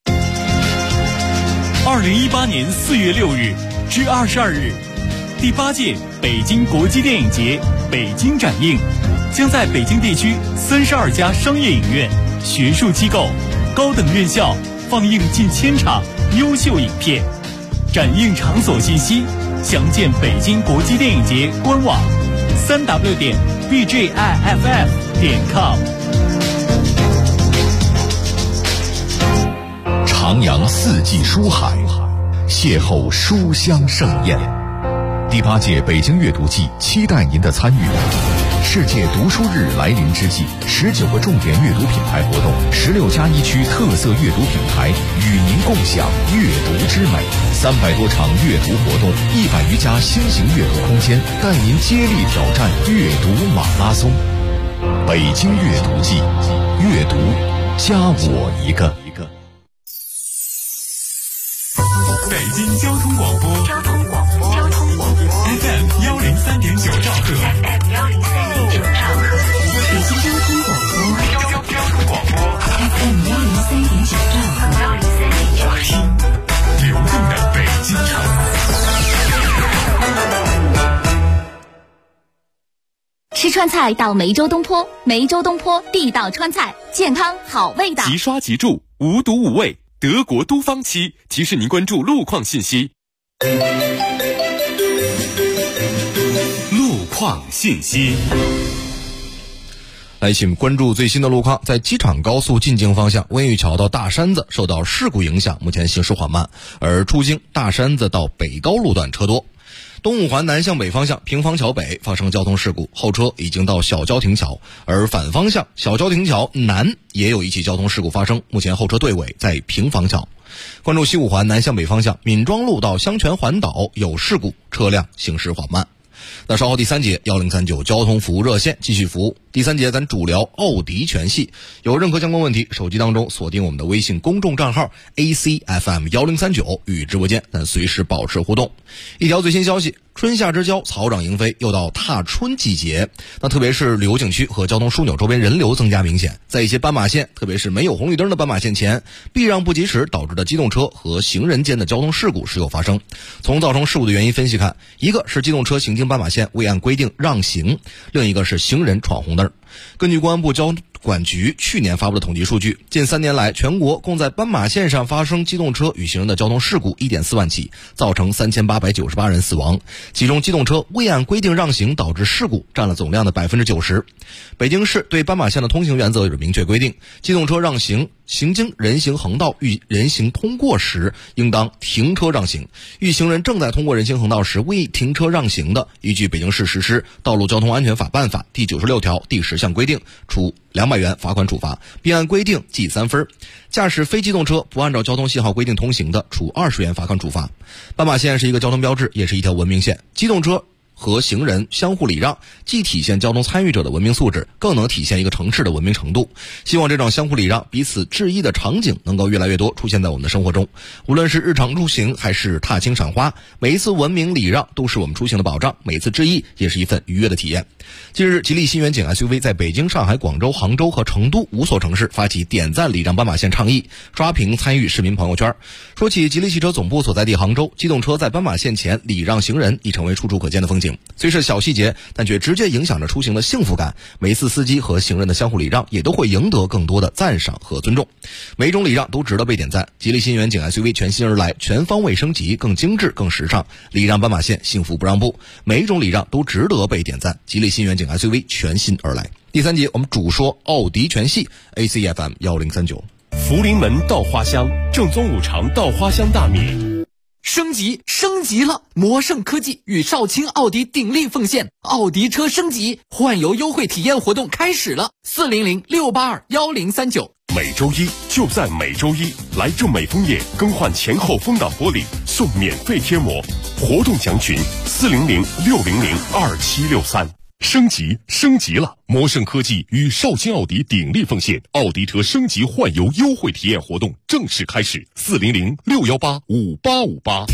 2018年4月6日至22日，第8届北京国际电影节北京展映将在北京地区32家商业影院、学术机构、高等院校放映近1000场优秀影片。展映场所信息详见北京国际电影节官网3w.bjiff.com。 徜徉四季书海，邂逅书香盛宴。第8届北京阅读季期待您的参与。世界读书日来临之际，19个重点阅读品牌活动，16家1区特色阅读品牌与您共享阅读之美，300多场阅读活动，100余家新型阅读空间，带您接力挑战阅读马拉松。北京阅读季，阅读加我一个。 北京交通广播FM 103.9兆赫， 北京交通广播 FM 103.9兆赫， 流动的北京城。 城吃川菜到梅州东坡，梅州东坡地道川菜，健康好味道。 即刷即住，无毒无味，德国都方漆提示您关注路况信息。路况信息。 来，请关注最新的路况。在机场高速进京方向，温榆桥到大山子受到事故影响，目前行驶缓慢，而出京大山子到北高路段车多。东五环南向北方向，平房桥北发生交通事故，后车已经到小交亭桥，而反方向小交亭桥南也有一起交通事故发生，目前后车队尾在平房桥。关注西五环南向北方向，闵庄路到香泉环岛有事故，车辆行驶缓慢。那稍后第三节1039交通服务热线继续服务。第三节咱主聊奥迪全系，有任何相关问题，手机当中锁定我们的微信公众账号 ACFM1039 与直播间，咱随时保持互动。一条最新消息，春夏之交草长莺飞，又到踏春季节。那特别是旅游景区和交通枢纽周边人流增加明显，在一些斑马线，特别是没有红绿灯的斑马线前，避让不及时导致的机动车和行人间的交通事故时有发生。从造成事故的原因分析看，一个是机动车行经斑马线未按规定让行，另一个是行人闯红灯。根据公安部交通管局去年发布的统计数据，近3年来，全国共在斑马线上发生机动车与行人的交通事故 1.4 万起，造成3898人死亡，其中机动车未按规定让行导致事故占了总量的 90%。北京市对斑马线的通行原则有明确规定，机动车让行行经人行横道遇人行通过时，应当停车让行；遇行人正在通过人行横道时未停车让行的，依据北京市实施《道路交通安全法办法》第96条第10项规定，处200元罚款处罚，并按规定记3分。驾驶非机动车不按照交通信号规定通行的，处20元罚款处罚。斑马线是一个交通标志，也是一条文明线，机动车和行人相互礼让，既体现交通参与者的文明素质，更能体现一个城市的文明程度。希望这种相互礼让、彼此致意的场景能够越来越多出现在我们的生活中。无论是日常出行还是踏青赏花，每一次文明礼让都是我们出行的保障，每次致意也是一份愉悦的体验。近日，吉利新远景 SUV 在北京、上海、广州、杭州和成都5所城市发起点赞礼让斑马线倡议，刷屏参与市民朋友圈。说起吉利汽车总部所在地杭州，机动车在斑马线前礼让行人已成为处处可见的风景。虽是小细节，但却直接影响着出行的幸福感。每一次司机和行人的相互礼让，也都会赢得更多的赞赏和尊重。每一种礼让都值得被点赞。吉利新远景 SUV 全新而来，全方位升级，更精致、更时尚。礼让斑马线，幸福不让步。每一种礼让都值得被点赞。吉利新远景 SUV 全新而来。第三节我们主说奥迪全系 ACFM1039。 福临门稻花香，正宗五常稻花香大米。 升级了！魔盛科技与少卿奥迪鼎力奉献，奥迪车升级换油优惠体验活动开始了，400-682-1039。 每周一就在每周一，来正美枫叶更换前后风挡玻璃送免费贴膜，活动详询400-600-2763。升级了！魔盛科技与少卿奥迪鼎力奉献，奥迪车升级换油优惠体验活动正式开始，400-618-5858。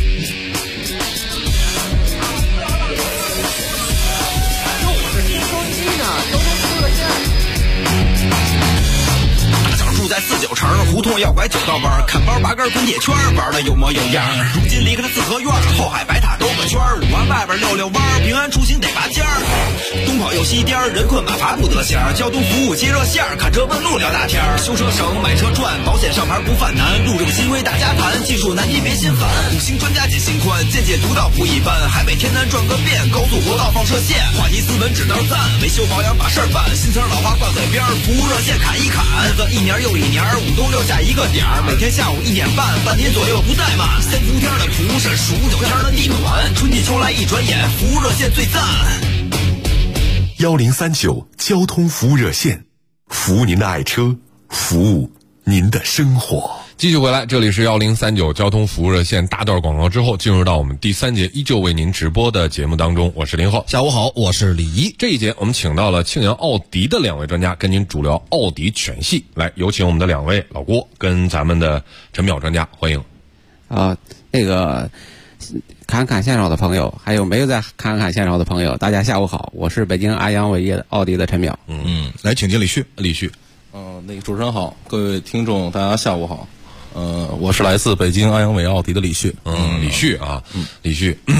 住在49城，胡同要拐9道弯，看包拔根滚铁圈，玩的有模有样。如今离开了四合院，后海白塔兜个圈，5环外边溜弯，平安出行得拔尖儿。东跑又西颠，人困马乏不得闲，交通服务接热线，看车问路聊大天。修车省，买车赚，保险上牌不犯难，路这个新规大家谈，技术难题别心烦。5星专家解心宽，见解独到不一般，海北天南转个遍，高速国道放射线，话题斯文只当赞，维修保养把事儿办，新词老话挂嘴边，服务热线砍一砍，1年又1年，5冬6夏一个点儿，每天下午1点半，半天左右不怠慢。3伏天的蒲是数9天的地暖，春季秋来一转眼，服务热线最赞。 1039交通服务热线，服务您的爱车，服务您的生活。 继续回来，这里是1039交通服务热线。大段广告之后，进入到我们第3节依旧为您直播的节目当中。我是林浩， 下午好，我是李一。 这一节我们请到了庆阳奥迪的2位专家，跟您主聊奥迪全系。来，有请我们的2位老郭跟咱们的陈淼专家，欢迎。 那个侃侃线上的朋友，还有没有在侃侃线上的朋友，大家下午好，我是北京安阳伟业的奥迪的陈淼。 来，请进李旭。 那个主持人好，各位听众大家下午好。我是来自北京安阳伟奥迪的李旭。 李旭啊，李旭，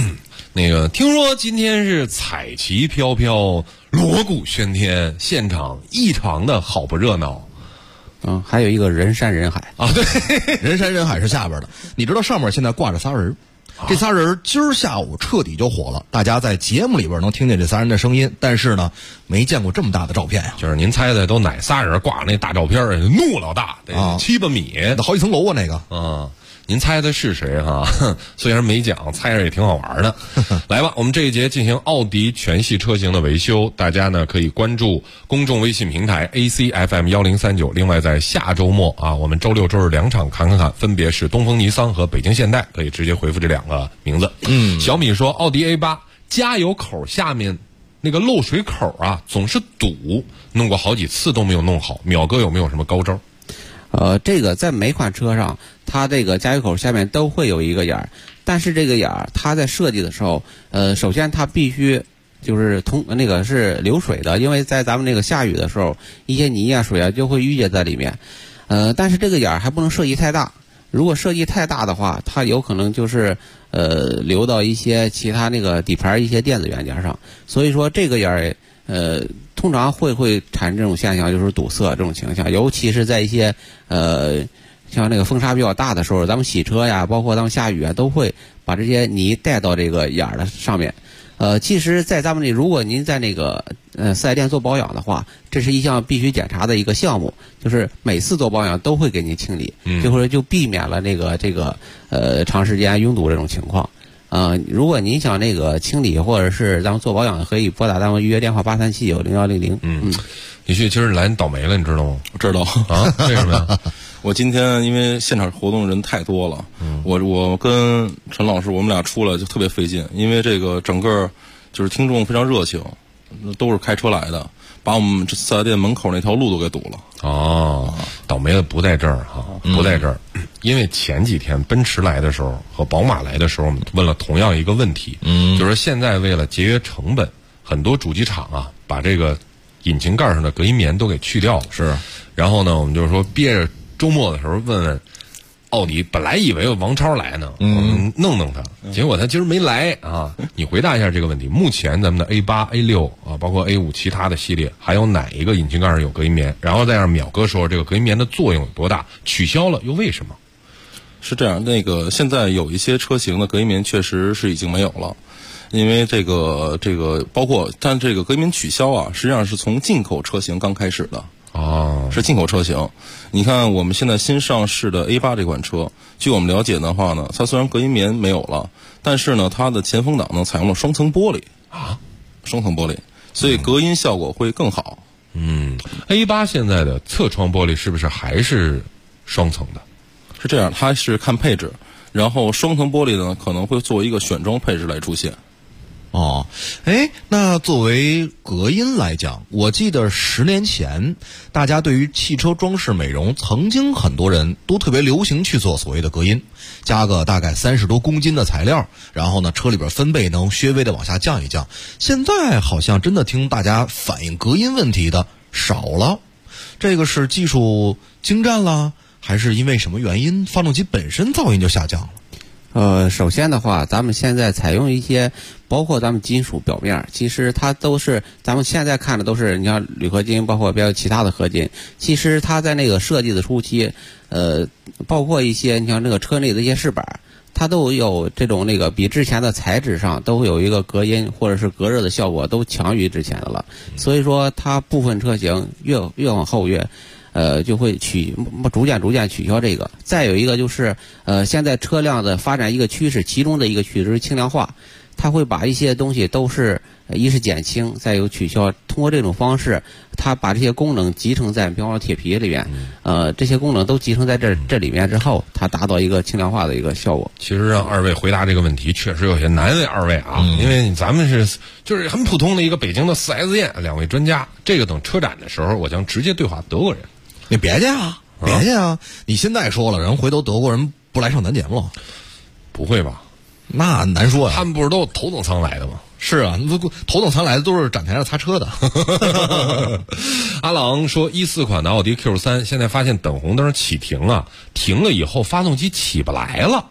那个听说今天是彩旗飘飘，锣鼓喧天，现场异常的好不热闹。 还有一个人山人海啊，对，人山人海是下边的。你知道上面现在挂着仨人，这仨人今儿下午彻底就火了，大家在节目里边能听见这仨人的声音，但是呢，没见过这么大的照片呀。 就是您猜猜都哪仨人挂那大照片？怒老大，得7、8米， 好几层楼啊那个。 您猜的是谁哈？虽然没讲，猜着也挺好玩的。来吧，我们这一节进行奥迪全系车型的维修，大家呢可以关注公众微信平台 ACFM1039。另外，在下周末啊，我们周六、周日2场侃，分别是东风尼桑和北京现代，可以直接回复这2个名字。小米说，奥迪 A8 加油口下面那个漏水口啊，总是堵，弄过好几次都没有弄好。淼哥有没有什么高招？ 这个在每款车上，它这个加油口下面都会有一个眼儿，但是这个眼儿它在设计的时候，首先它必须就是是流水的，因为在咱们那个下雨的时候，一些泥啊水啊就会淤结在里面。但是这个眼儿还不能设计太大，如果设计太大的话，它有可能就是流到一些其他那个底盘一些电子元件上，所以说这个眼儿通常会产生这种现象，就是堵塞这种情况，尤其是在一些像那个风沙比较大的时候，咱们洗车呀，包括咱们下雨啊，都会把这些泥带到这个眼儿的上面。其实，在咱们如果您在那个四 S 店做保养的话，这是一项必须检查的一个项目，就是每次做保养都会给您清理，就避免了这个长时间拥堵这种情况。如果您想那个清理或者是咱们做保养，可以拨打咱们预约电话837900100。 你今儿来倒霉了，你知道吗？ 我知道啊，为什么呀？ 我今天因为现场活动人太多了，我跟陈老师我们俩出来就特别费劲，因为这个整个就是听众非常热情，都是开车来的，把我们这四 S 店门口那条路都给堵了。 倒霉的不在这儿哈，不在这儿，因为前几天奔驰来的时候和宝马来的时候，我们问了同样一个问题，就是现在为了节约成本，很多主机厂啊把这个引擎盖上的隔音棉都给去掉了。 是， 然后呢，我们就说憋着周末的时候问问奥迪，本来以为王超来呢，弄他，结果他今儿没来啊。你回答一下这个问题。目前咱们的 A8、A6 啊，包括 A5 其他的系列，还有哪一个引擎盖上有隔音棉？然后再让淼哥说这个隔音棉的作用有多大？取消了又为什么？ 是这样，现在有一些车型的隔音棉确实是已经没有了。因为这个包括，但这个隔音棉取消啊，实际上是从进口车型刚开始的。是进口车型。你看我们现在新上市的 A8 这款车，据我们了解的话呢，它虽然隔音棉没有了，但是呢，它的前风挡呢采用了双层玻璃双层玻璃，所以隔音效果会更好。 A8 现在的侧窗玻璃是不是还是双层的？ 是这样，它是看配置，然后双层玻璃呢可能会作为一个选装配置来出现。 那作为隔音来讲，我记得10年前大家对于汽车装饰美容，曾经很多人都特别流行去做所谓的隔音，加个大概30多公斤的材料，然后呢车里边分贝能稍微的往下降一降。现在好像真的听大家反映隔音问题的少了，这个是技术精湛了，还是因为什么原因发动机本身噪音就下降了？ 首先的话，咱们现在采用一些包括咱们金属表面，其实它都是咱们现在看的都是你像铝合金，包括别的其他的合金。其实它在那个设计的初期，包括一些你像那个车内的一些饰板，它都有这种比之前的材质上都会有一个隔音或者是隔热的效果，都强于之前的了。所以说它部分车型越往后就会逐渐取消这个。再有一个就是现在车辆的发展一个趋势，其中的一个趋势是轻量化，它会把一些东西都是一是减轻，再有取消，通过这种方式，它把这些功能集成在比方说铁皮里面，这些功能都集成在这里面之后，它达到一个轻量化的一个效果。 其实让二位回答这个问题确实有些难为二位啊，因为咱们就是很普通的一个北京的4S店，2位专家，这个等车展的时候，我将直接对话德国人。 你别去啊！你现在说了，人回头德国人不来上咱节目了？ 不会吧？ 那难说呀。 他们不是都头等舱来的吗？ 是啊，头等舱来的都是展台上擦车的。 阿朗说，14款的奥迪 Q3 现在发现等红灯启停啊，停了以后发动机起不来了。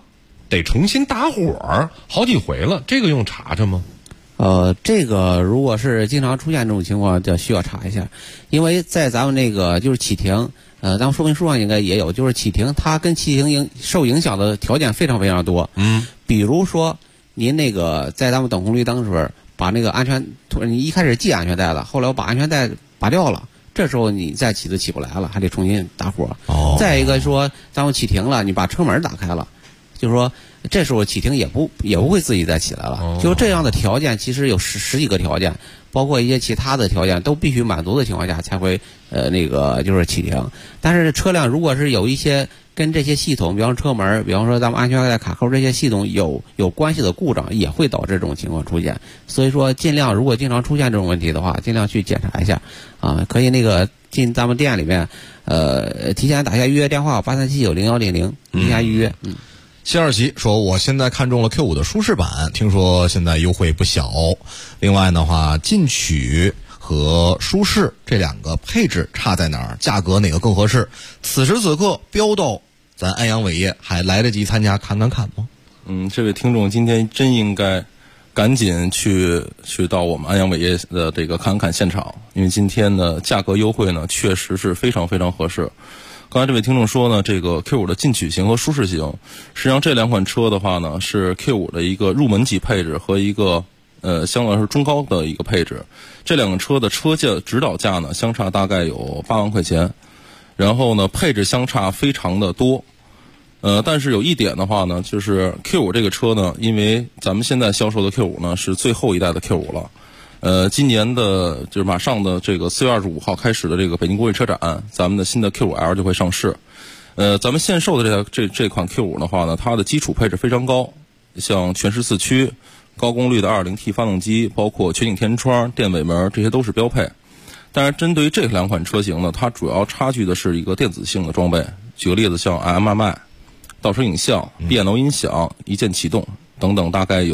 得重新打火好几回了，这个用查查吗？ 这个如果是经常出现这种情况，就需要查一下，因为在咱们那个就是启停，咱们说明书上应该也有，就是启停它跟启停受影响的条件非常非常多。比如说您那个在咱们等红绿灯的时候，把那个你一开始系安全带了，后来我把安全带拔掉了，这时候你再起不来了，还得重新打火。再一个说咱们启停了，你把车门打开了，就是说这时候启停也不会自己再起来了。就这样的条件其实有十几个条件，包括一些其他的条件都必须满足的情况下才会就是启停。但是车辆如果是有一些跟这些系统，比方说车门，比方说咱们安全带卡扣这些系统有关系的故障，也会导致这种情况出现。所以说尽量如果经常出现这种问题的话，尽量去检查一下啊，可以进咱们店里面提前打下预约电话83790100提前预约。 谢二喜说，我现在看中了 Q5 的舒适版，听说现在优惠不小。另外的话，进取和舒适这两个配置差在哪儿？价格哪个更合适？此时此刻标到咱安阳伟业，还来得及参加看吗？ 这位听众今天真应该赶紧去到我们安阳伟业的这个看现场，因为今天的价格优惠呢确实是非常非常合适。刚才这位听众说呢，这个 Q5 的进取型和舒适型，实际上这两款车的话呢，是 Q5 的一个入门级配置和一个相对来说中高的一个配置。这两个车的车价指导价呢相差大概有8万块钱，然后呢配置相差非常的多。但是有一点的话呢，就是 Q5 这个车呢，因为咱们现在销售的 Q5 呢是最后一代的 Q5 了。今年的就是马上的这个4月25号开始的这个北京国际车展，咱们的新的 Q5L 就会上市。咱们现售的这款 Q5 的话呢，它的基础配置非常高，像全时四驱、高功率的 2.0T 发动机，包括全景天窗、电尾门，这些都是标配。但是针对于这两款车型呢，它主要差距的是一个电子性的装备。举个例子，像 MMI、倒车影像、BNO 音响、一键启动等等，大概有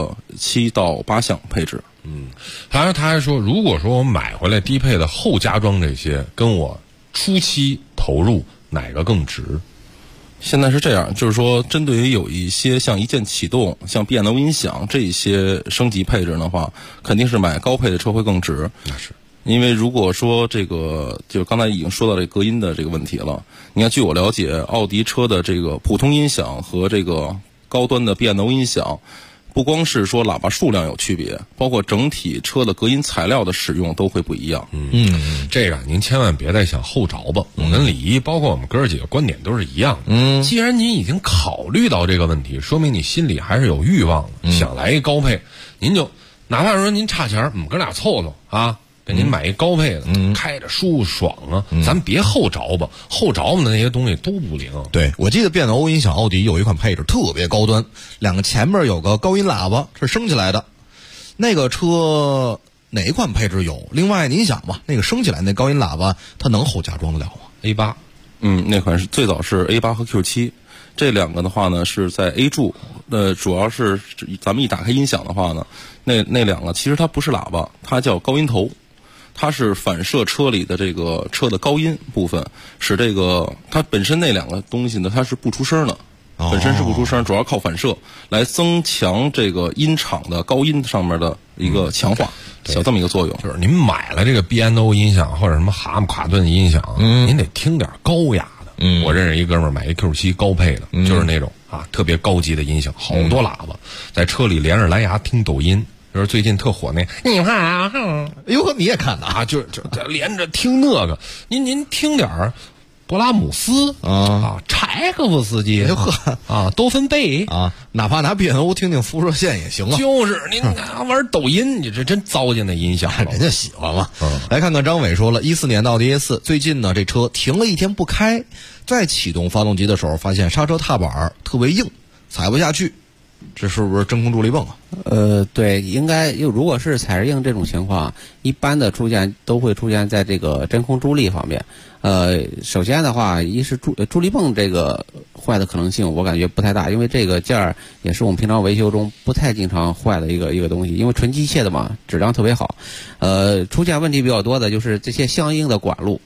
7到8项配置。 他还说，如果说我买回来低配的后加装这些，跟我初期投入哪个更值？ 现在是这样，就是说针对于有一些像一键启动、像 BNO 音响这一些升级配置的话，肯定是买高配的车会更值。 那是因为如果说这个，就刚才已经说到这隔音的这个问题了。你看，据我了解，奥迪车的这个普通音响和这个高端的 BNO 音响，不光是说喇叭数量有区别，包括整体车的隔音材料的使用都会不一样。 这个您千万别再想后着吧。我跟李一，包括我们哥几个观点都是一样的。既然您已经考虑到这个问题，说明你心里还是有欲望的，想来一高配，您就哪怕说您差钱，我们哥俩凑凑啊，给您买一高配的，开着舒服爽啊。咱别后着吧，后着吧的那些东西都不灵。 对，我记得BNO音响奥迪有一款配置特别高端，两个前面有个高音喇叭是升起来的，那个车哪一款配置有？另外您想吧，那个升起来那高音喇叭它能后加装得了吗？ A8， 那款是最早是 A8 和 Q7， 这两个的话呢是在 A 柱，主要是咱们一打开音响的话呢，那两个其实它不是喇叭，它叫高音头。它是反射车里的这个车的高音部分，使这个它本身那两个东西呢，它是不出声的，本身是不出声，主要靠反射来增强这个音场的高音上面的一个强化，小这么一个作用。 就是您买了这个 B&O 音响或者什么哈姆卡顿音响，您得听点高雅的。我认识一哥们儿买一 Q7 高配的，就是那种特别高级的音响，好多喇叭，在车里连着蓝牙听抖音。就是最近特火那，你看啊， 哎呦，你也看的就连着听那个，您听点儿勃拉姆斯柴可夫斯基多芬贝哪怕拿 BNO 听听辐射线也行啊。 就是您玩抖音，你这真糟践那音响， 人家喜欢嘛。来看看张伟说了，14年的奥迪A4，最近呢这车停了1天不开，再启动发动机的时候，发现刹车踏板特别硬，踩不下去。这是不是真空助力泵啊？ 对，应该如果是踩着硬这种情况，一般的出现都会出现在这个真空助力方面。首先的话，一是助力泵这个坏的可能性，我感觉不太大，因为这个件儿也是我们平常维修中不太经常坏的一个东西，因为纯机械的嘛，质量特别好。出现问题比较多的就是这些相应的管路。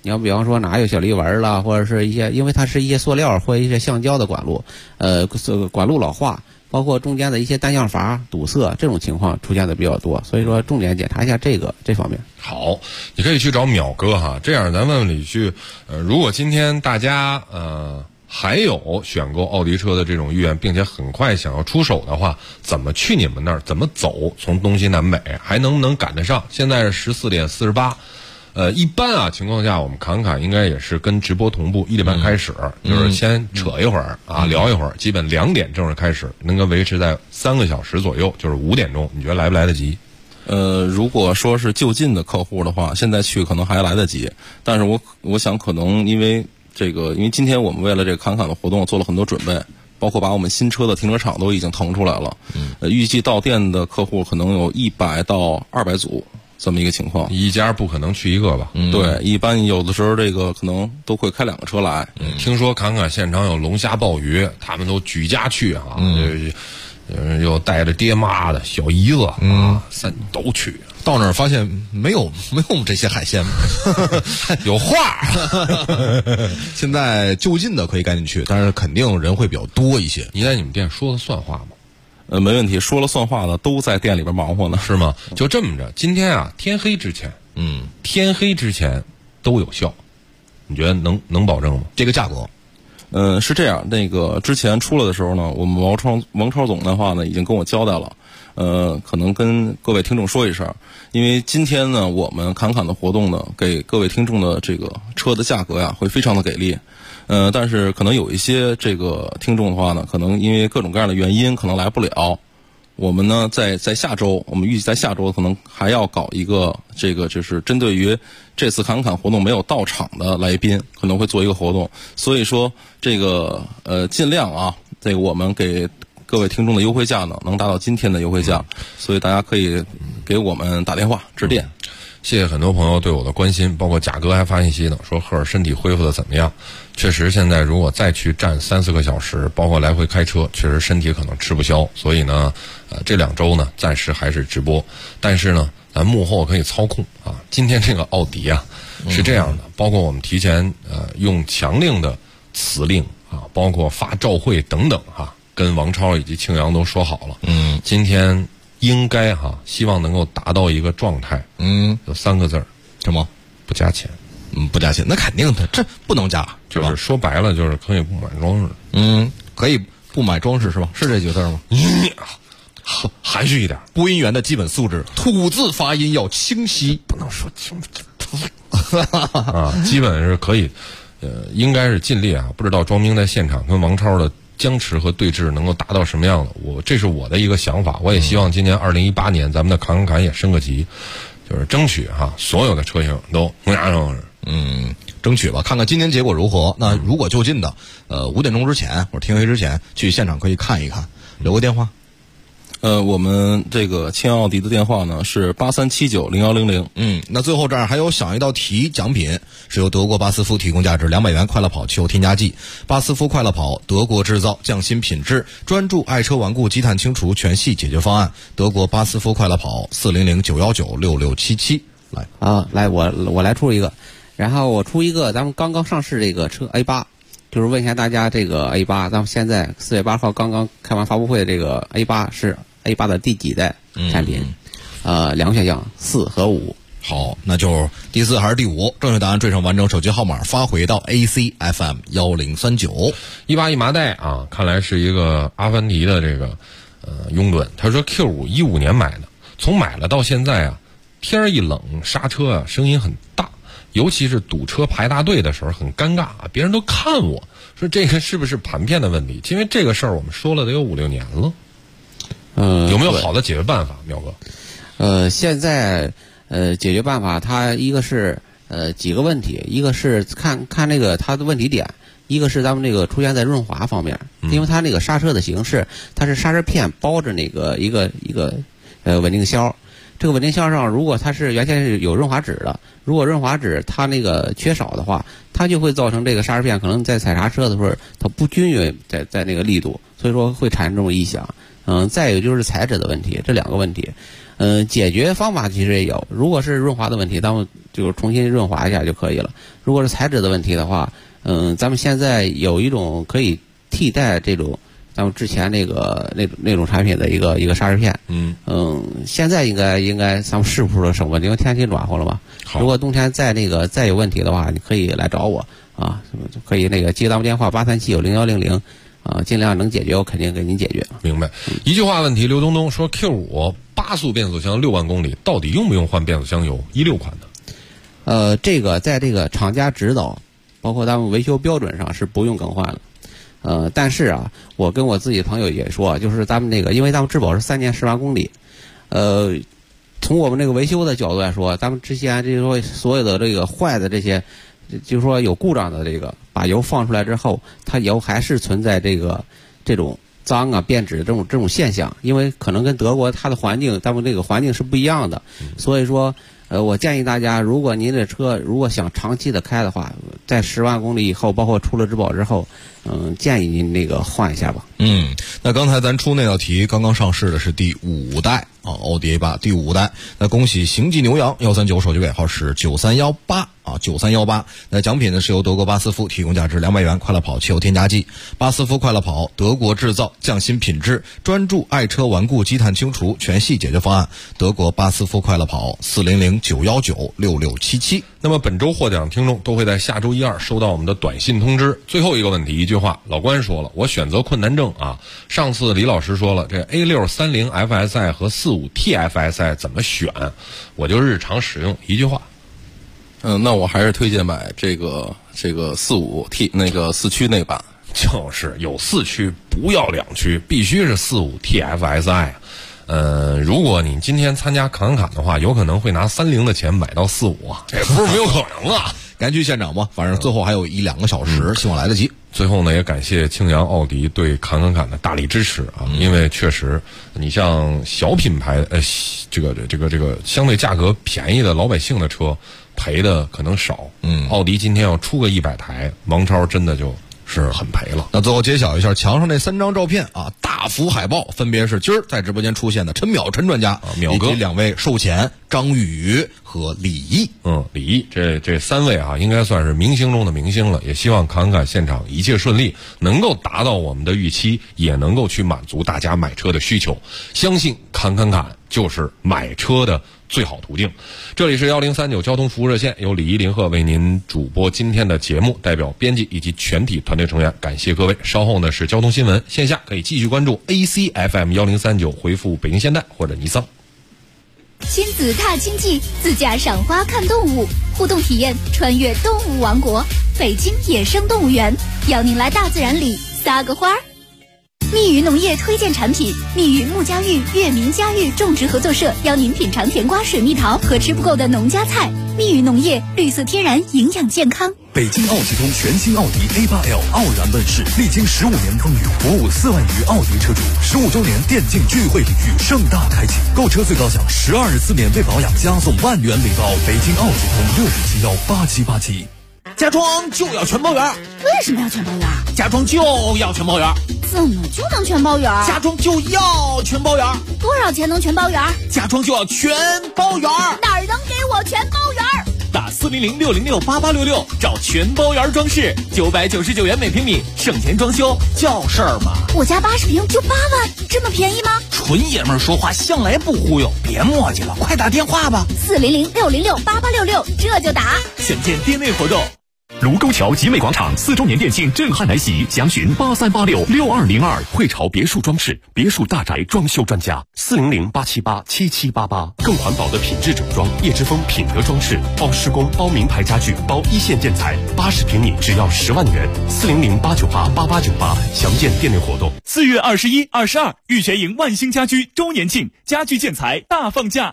你要比方说哪有小裂纹啦，或者是一些，因为它是一些塑料或一些橡胶的管路，管路老化，包括中间的一些单向阀堵塞这种情况出现的比较多，所以说重点检查一下这方面。 好，你可以去找淼哥哈。这样咱问问李旭，如果今天大家还有选购奥迪车的这种意愿，并且很快想要出手的话，怎么去你们那儿？怎么走？从东西南北还能不能赶得上？现在是14点48。一般情况下，我们侃侃应该也是跟直播同步，1点半开始，就是先扯一会儿聊一会儿，基本2点正式开始，能够维持在3个小时左右，就是5点钟，你觉得来不来得及？ 如果说是就近的客户的话，现在去可能还来得及，但是我想可能因为今天我们为了这个侃侃的活动做了很多准备，包括把我们新车的停车场都已经腾出来了，预计到店的客户可能有100到200组。这么一个情况， 一家不可能去一个吧？ 对，一般有的时候这个可能都会开2个车来。 听说侃侃现场有龙虾鲍鱼，他们都举家去又带着爹妈的小姨子3都去。 到那儿发现没有这些海鲜， 有画。 现在就近的可以赶紧去，但是肯定人会比较多一些。 你在你们店说了算话吗？ 没问题，说了算话的都在店里边忙活呢， 是吗？就这么着，今天天黑之前，天黑之前都有效，你觉得能保证吗？ 这个价格？ 是这样，那个之前出来的时候呢，我们王超总的话呢已经跟我交代了，可能跟各位听众说一声，因为今天呢我们侃侃的活动呢，给各位听众的这个车的价格会非常的给力。但是可能有一些这个听众的话呢，可能因为各种各样的原因可能来不了。我们呢在下周，我们预计在下周可能还要搞一个就是针对于这次侃侃活动没有到场的来宾，可能会做一个活动。所以说尽量这个我们给各位听众的优惠价呢能达到今天的优惠价，所以大家可以给我们打电话致电。 谢谢很多朋友对我的关心，包括贾哥还发信息呢，说赫尔身体恢复的怎么样？确实，现在如果再去站3-4个小时，包括来回开车，确实身体可能吃不消。所以呢，这2周呢，暂时还是直播，但是呢，咱幕后可以操控今天这个奥迪是这样的，包括我们提前用强令的辞令包括发照会等等跟王超以及庆阳都说好了。今天应该希望能够达到一个状态。有3个字， 什么？ 不加钱。 不加钱，那肯定的，这不能加， 就是说白了，就是可以不买装饰。 可以不买装饰是吧？是这几个字吗？ 含蓄一点， 播音员的基本素质，吐字发音要清晰， 不能说清基本是可以，应该是尽力不知道庄明在现场跟王超的僵持和对峙能够达到什么样的，这是我的一个想法。我也希望今年2018年咱们的侃侃也升个级，就是争取所有的车型都争取吧，看看今年结果如何。那如果就近的5点钟之前或者天黑之前去现场可以看一看，留个电话。 我们这个庆奥迪的电话呢是83790100。 那最后这儿还有想一道题奖品，是由德国巴斯夫提供价值200元快乐跑汽油添加剂。巴斯夫快乐跑，德国制造，匠心品质，专注爱车顽固积碳清除全系解决方案。德国巴斯夫快乐跑，400-919-6677。 来我来出一个，然后我出一个咱们刚刚上市这个车 A8。就是问一下大家，这个 A8，咱们现在4月8号刚刚开完发布会，这个 A8 是 A8 的第几代产品？2个选项4和5。 好，那就第4还是第5？正确答案缀上完整手机号码发回到 ACFM 1039。 181麻袋看来是一个阿凡提的这个拥趸。他说 Q5 15年买的，从买了到现在天儿一冷，刹车声音很大。尤其是堵车排大队的时候很尴尬别人都看我说这个是不是盘片的问题？因为这个事儿我们说了得有5-6年了。有没有好的解决办法，淼哥？现在解决办法，它一个是几个问题，一个是看那个它的问题点，一个是咱们这个出现在润滑方面，因为它那个刹车的形式，它是刹车片包着那个一个稳定销。这个稳定销上，如果它是原先是有润滑质的，如果润滑质它那个缺少的话，它就会造成这个刹车片可能在踩刹车的时候它不均匀在那个力度，所以说会产生这种异响。 再有就是材质的问题，这2个问题。解决方法其实也有，如果是润滑的问题，咱们就是重新润滑一下就可以了。如果是材质的问题的话，咱们现在有一种可以替代这种咱们之前那种产品的一个砂石片。现在应该咱们是不是省问题？因为天气暖和了嘛。如果冬天再有问题的话，你可以来找我啊，可以接咱们电话837-90100。尽量能解决，我肯定给您解决。 明白。一句话问题，刘东东说 Q5 8速变速箱6万公里，到底用不用换变速箱油？16款的。 这个在这个厂家指导，包括咱们维修标准上是不用更换了。但是啊，我跟我自己朋友也说，就是咱们因为咱们质保是3年10万公里，从我们这个维修的角度来说，咱们之前就是说所有的这个坏的这些。就是说有故障的把油放出来之后，它油还是存在这种脏啊变质这种现象，因为可能跟德国它的环境，咱们这个环境是不一样的，所以说我建议大家，如果您的车如果想长期的开的话，在10万公里以后，包括出了质保之后，建议您换一下吧。 那刚才咱出那道题，刚刚上市的是第5代奥迪 A8 第5代。那恭喜行迹牛羊139，手机尾号是93189318。那奖品呢是由德国巴斯夫提供价值200元快乐跑汽油添加剂。巴斯夫快乐跑，德国制造，匠心品质，专注爱车顽固积碳清除全系解决方案。德国巴斯夫快乐跑400-919-6677。 那么本周获奖听众都会在下周1、2收到我们的短信通知。最后一个问题，一句话，老关说了，我选择困难症啊。上次李老师说了，这 A630 FSI 和45 TFSI 怎么选？我就日常使用，一句话。 那我还是推荐买这个45 T 4驱那版， 就是有4驱，不要2驱，必须是45 TFSI。如果你今天参加侃侃的话，有可能会拿30的钱买到45啊，这不是没有可能啊。 赶去现场吧，反正最后还有1-2个小时，希望来得及。 最后呢，也感谢庆阳奥迪对侃的大力支持啊，因为确实，你像小品牌，这个相对价格便宜的老百姓的车，赔的可能少。奥迪今天要出个100台，王超真的就是很赔了。 那最后揭晓一下墙上那3张照片啊，大幅海报分别是今儿在直播间出现的陈淼专家，以及2位售前张宇和李毅。 李毅这3位啊，应该算是明星中的明星了。也希望侃现场一切顺利，能够达到我们的预期，也能够去满足大家买车的需求。相信侃就是买车的最好途径。这里是1039交通服务热线，由李毅、林鹤为您主播今天的节目，代表编辑以及全体团队成员感谢各位。稍后呢是交通新闻，线下可以继续关注 ACFM 1039，回复北京现代或者尼桑。 亲子踏经济，自驾赏花看动物，互动体验穿越动物王国，北京野生动物园，邀您来大自然里撒个花儿。密语农业推荐产品，密语木家峪月明家峪种植合作社邀您品尝甜瓜、水蜜桃和吃不够的农家菜。密语农业，绿色天然，营养健康。 北京奥汽通全新奥迪 A8L 傲然问世，历经15年风雨，鼓舞4万余奥迪车主。15周年电竞聚会礼遇盛大开启，购车最高享12日次免费保养，加送万元礼包。北京奥汽通657-8787。 家装就要全包圆。 为什么要全包圆？ 家装就要全包圆。 怎么就能全包圆？ 家装就要全包圆。 多少钱能全包圆？ 家装就要全包圆。 哪儿能给我全包圆？ 打400-606-8866找全包圆装饰，999元每平米，省钱装修叫事儿嘛。 我家80平就8万，这么便宜吗？ 纯爷们儿说话向来不忽悠，别磨叽了，快打电话吧。 400-606-8866，这就打。 详见店内活动。 卢沟桥集美广场4周年店庆震撼来袭，详询83866202。汇潮别墅装饰，别墅大宅装修专家，400-878-7788。更环保的品质整装，叶之峰品德装饰，包施工、包名牌家具、包一线建材，80平米只要10万元。400-898-8898，详见店内活动。 4月21、22，玉泉营万兴家居周年庆，家具建材大放价。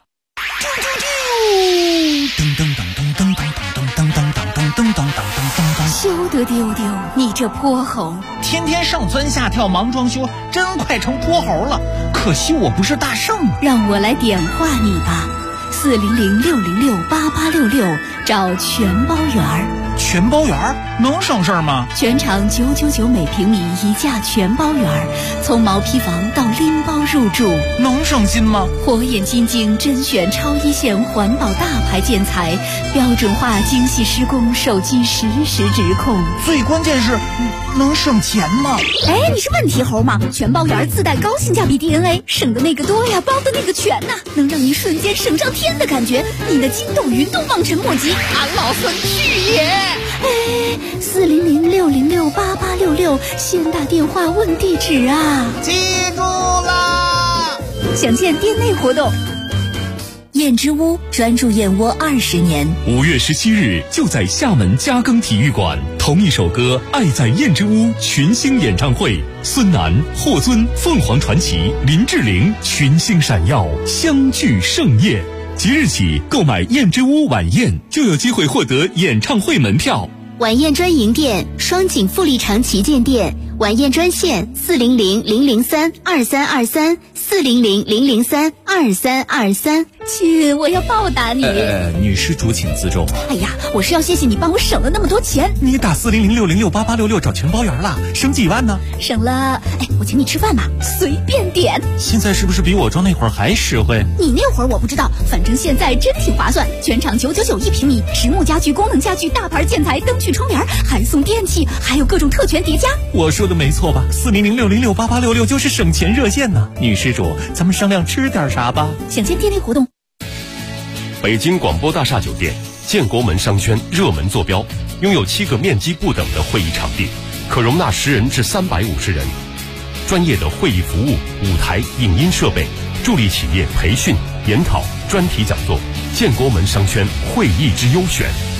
噔噔噔噔噔噔噔噔噔噔噔噔。 休得丢丢，你这泼猴！ 天天上蹿下跳忙装修，真快成泼猴了。可惜我不是大圣， 让我来点化你吧。400-606-8866，找全包圆。 全包圆能省事儿吗？ 全场999每平米一价全包圆，从毛坯房到拎包入住， 能省心吗？ 火眼金睛甄选超一线环保大牌建材，标准化精细施工，手机实时指控。 最关键是能省钱吗？ 哎，你是问题猴吗？全包圆自带高性价比 DNA， 省的那个多呀，包的那个全呐，能让你瞬间省上天的感觉，你的筋斗云都望尘莫及。俺老孙去也！哎，400-606-8866，先打电话问地址啊！ 记住啦！ 详见店内活动。 燕之屋专注燕窝20年。 5月17日就在厦门嘉庚体育馆，同一首歌《爱在燕之屋》群星演唱会，孙楠、霍尊、凤凰传奇、林志玲群星闪耀，相聚盛宴。即日起购买燕之屋晚宴，就有机会获得演唱会门票。 晚宴专营店：双井富力城旗舰店。晚宴专线：400-003-2323，400-003-2323。 亲，我要报答你。 女施主请自重。 哎呀，我是要谢谢你帮我省了那么多钱。 你打400-606-8866找全包圆了，省几万呢？ 省了，哎，我请你吃饭吧，随便点。 现在是不是比我装那会儿还实惠？ 你那会儿我不知道，反正现在真挺划算。全场999一平米，实木家具、功能家具、大牌建材、灯具、窗帘，还送电器，还有各种特权叠加。 我说的没错吧？400-606-8866就是省钱热线呢。女施主，咱们商量吃点啥吧？ 详见店内活动。 北京广播大厦酒店建国门商圈热门坐标，拥有7个面积不等的会议场地，可容纳10人至350人。专业的会议服务、舞台、影音设备，助力企业培训、研讨、专题讲座，建国门商圈会议之优选。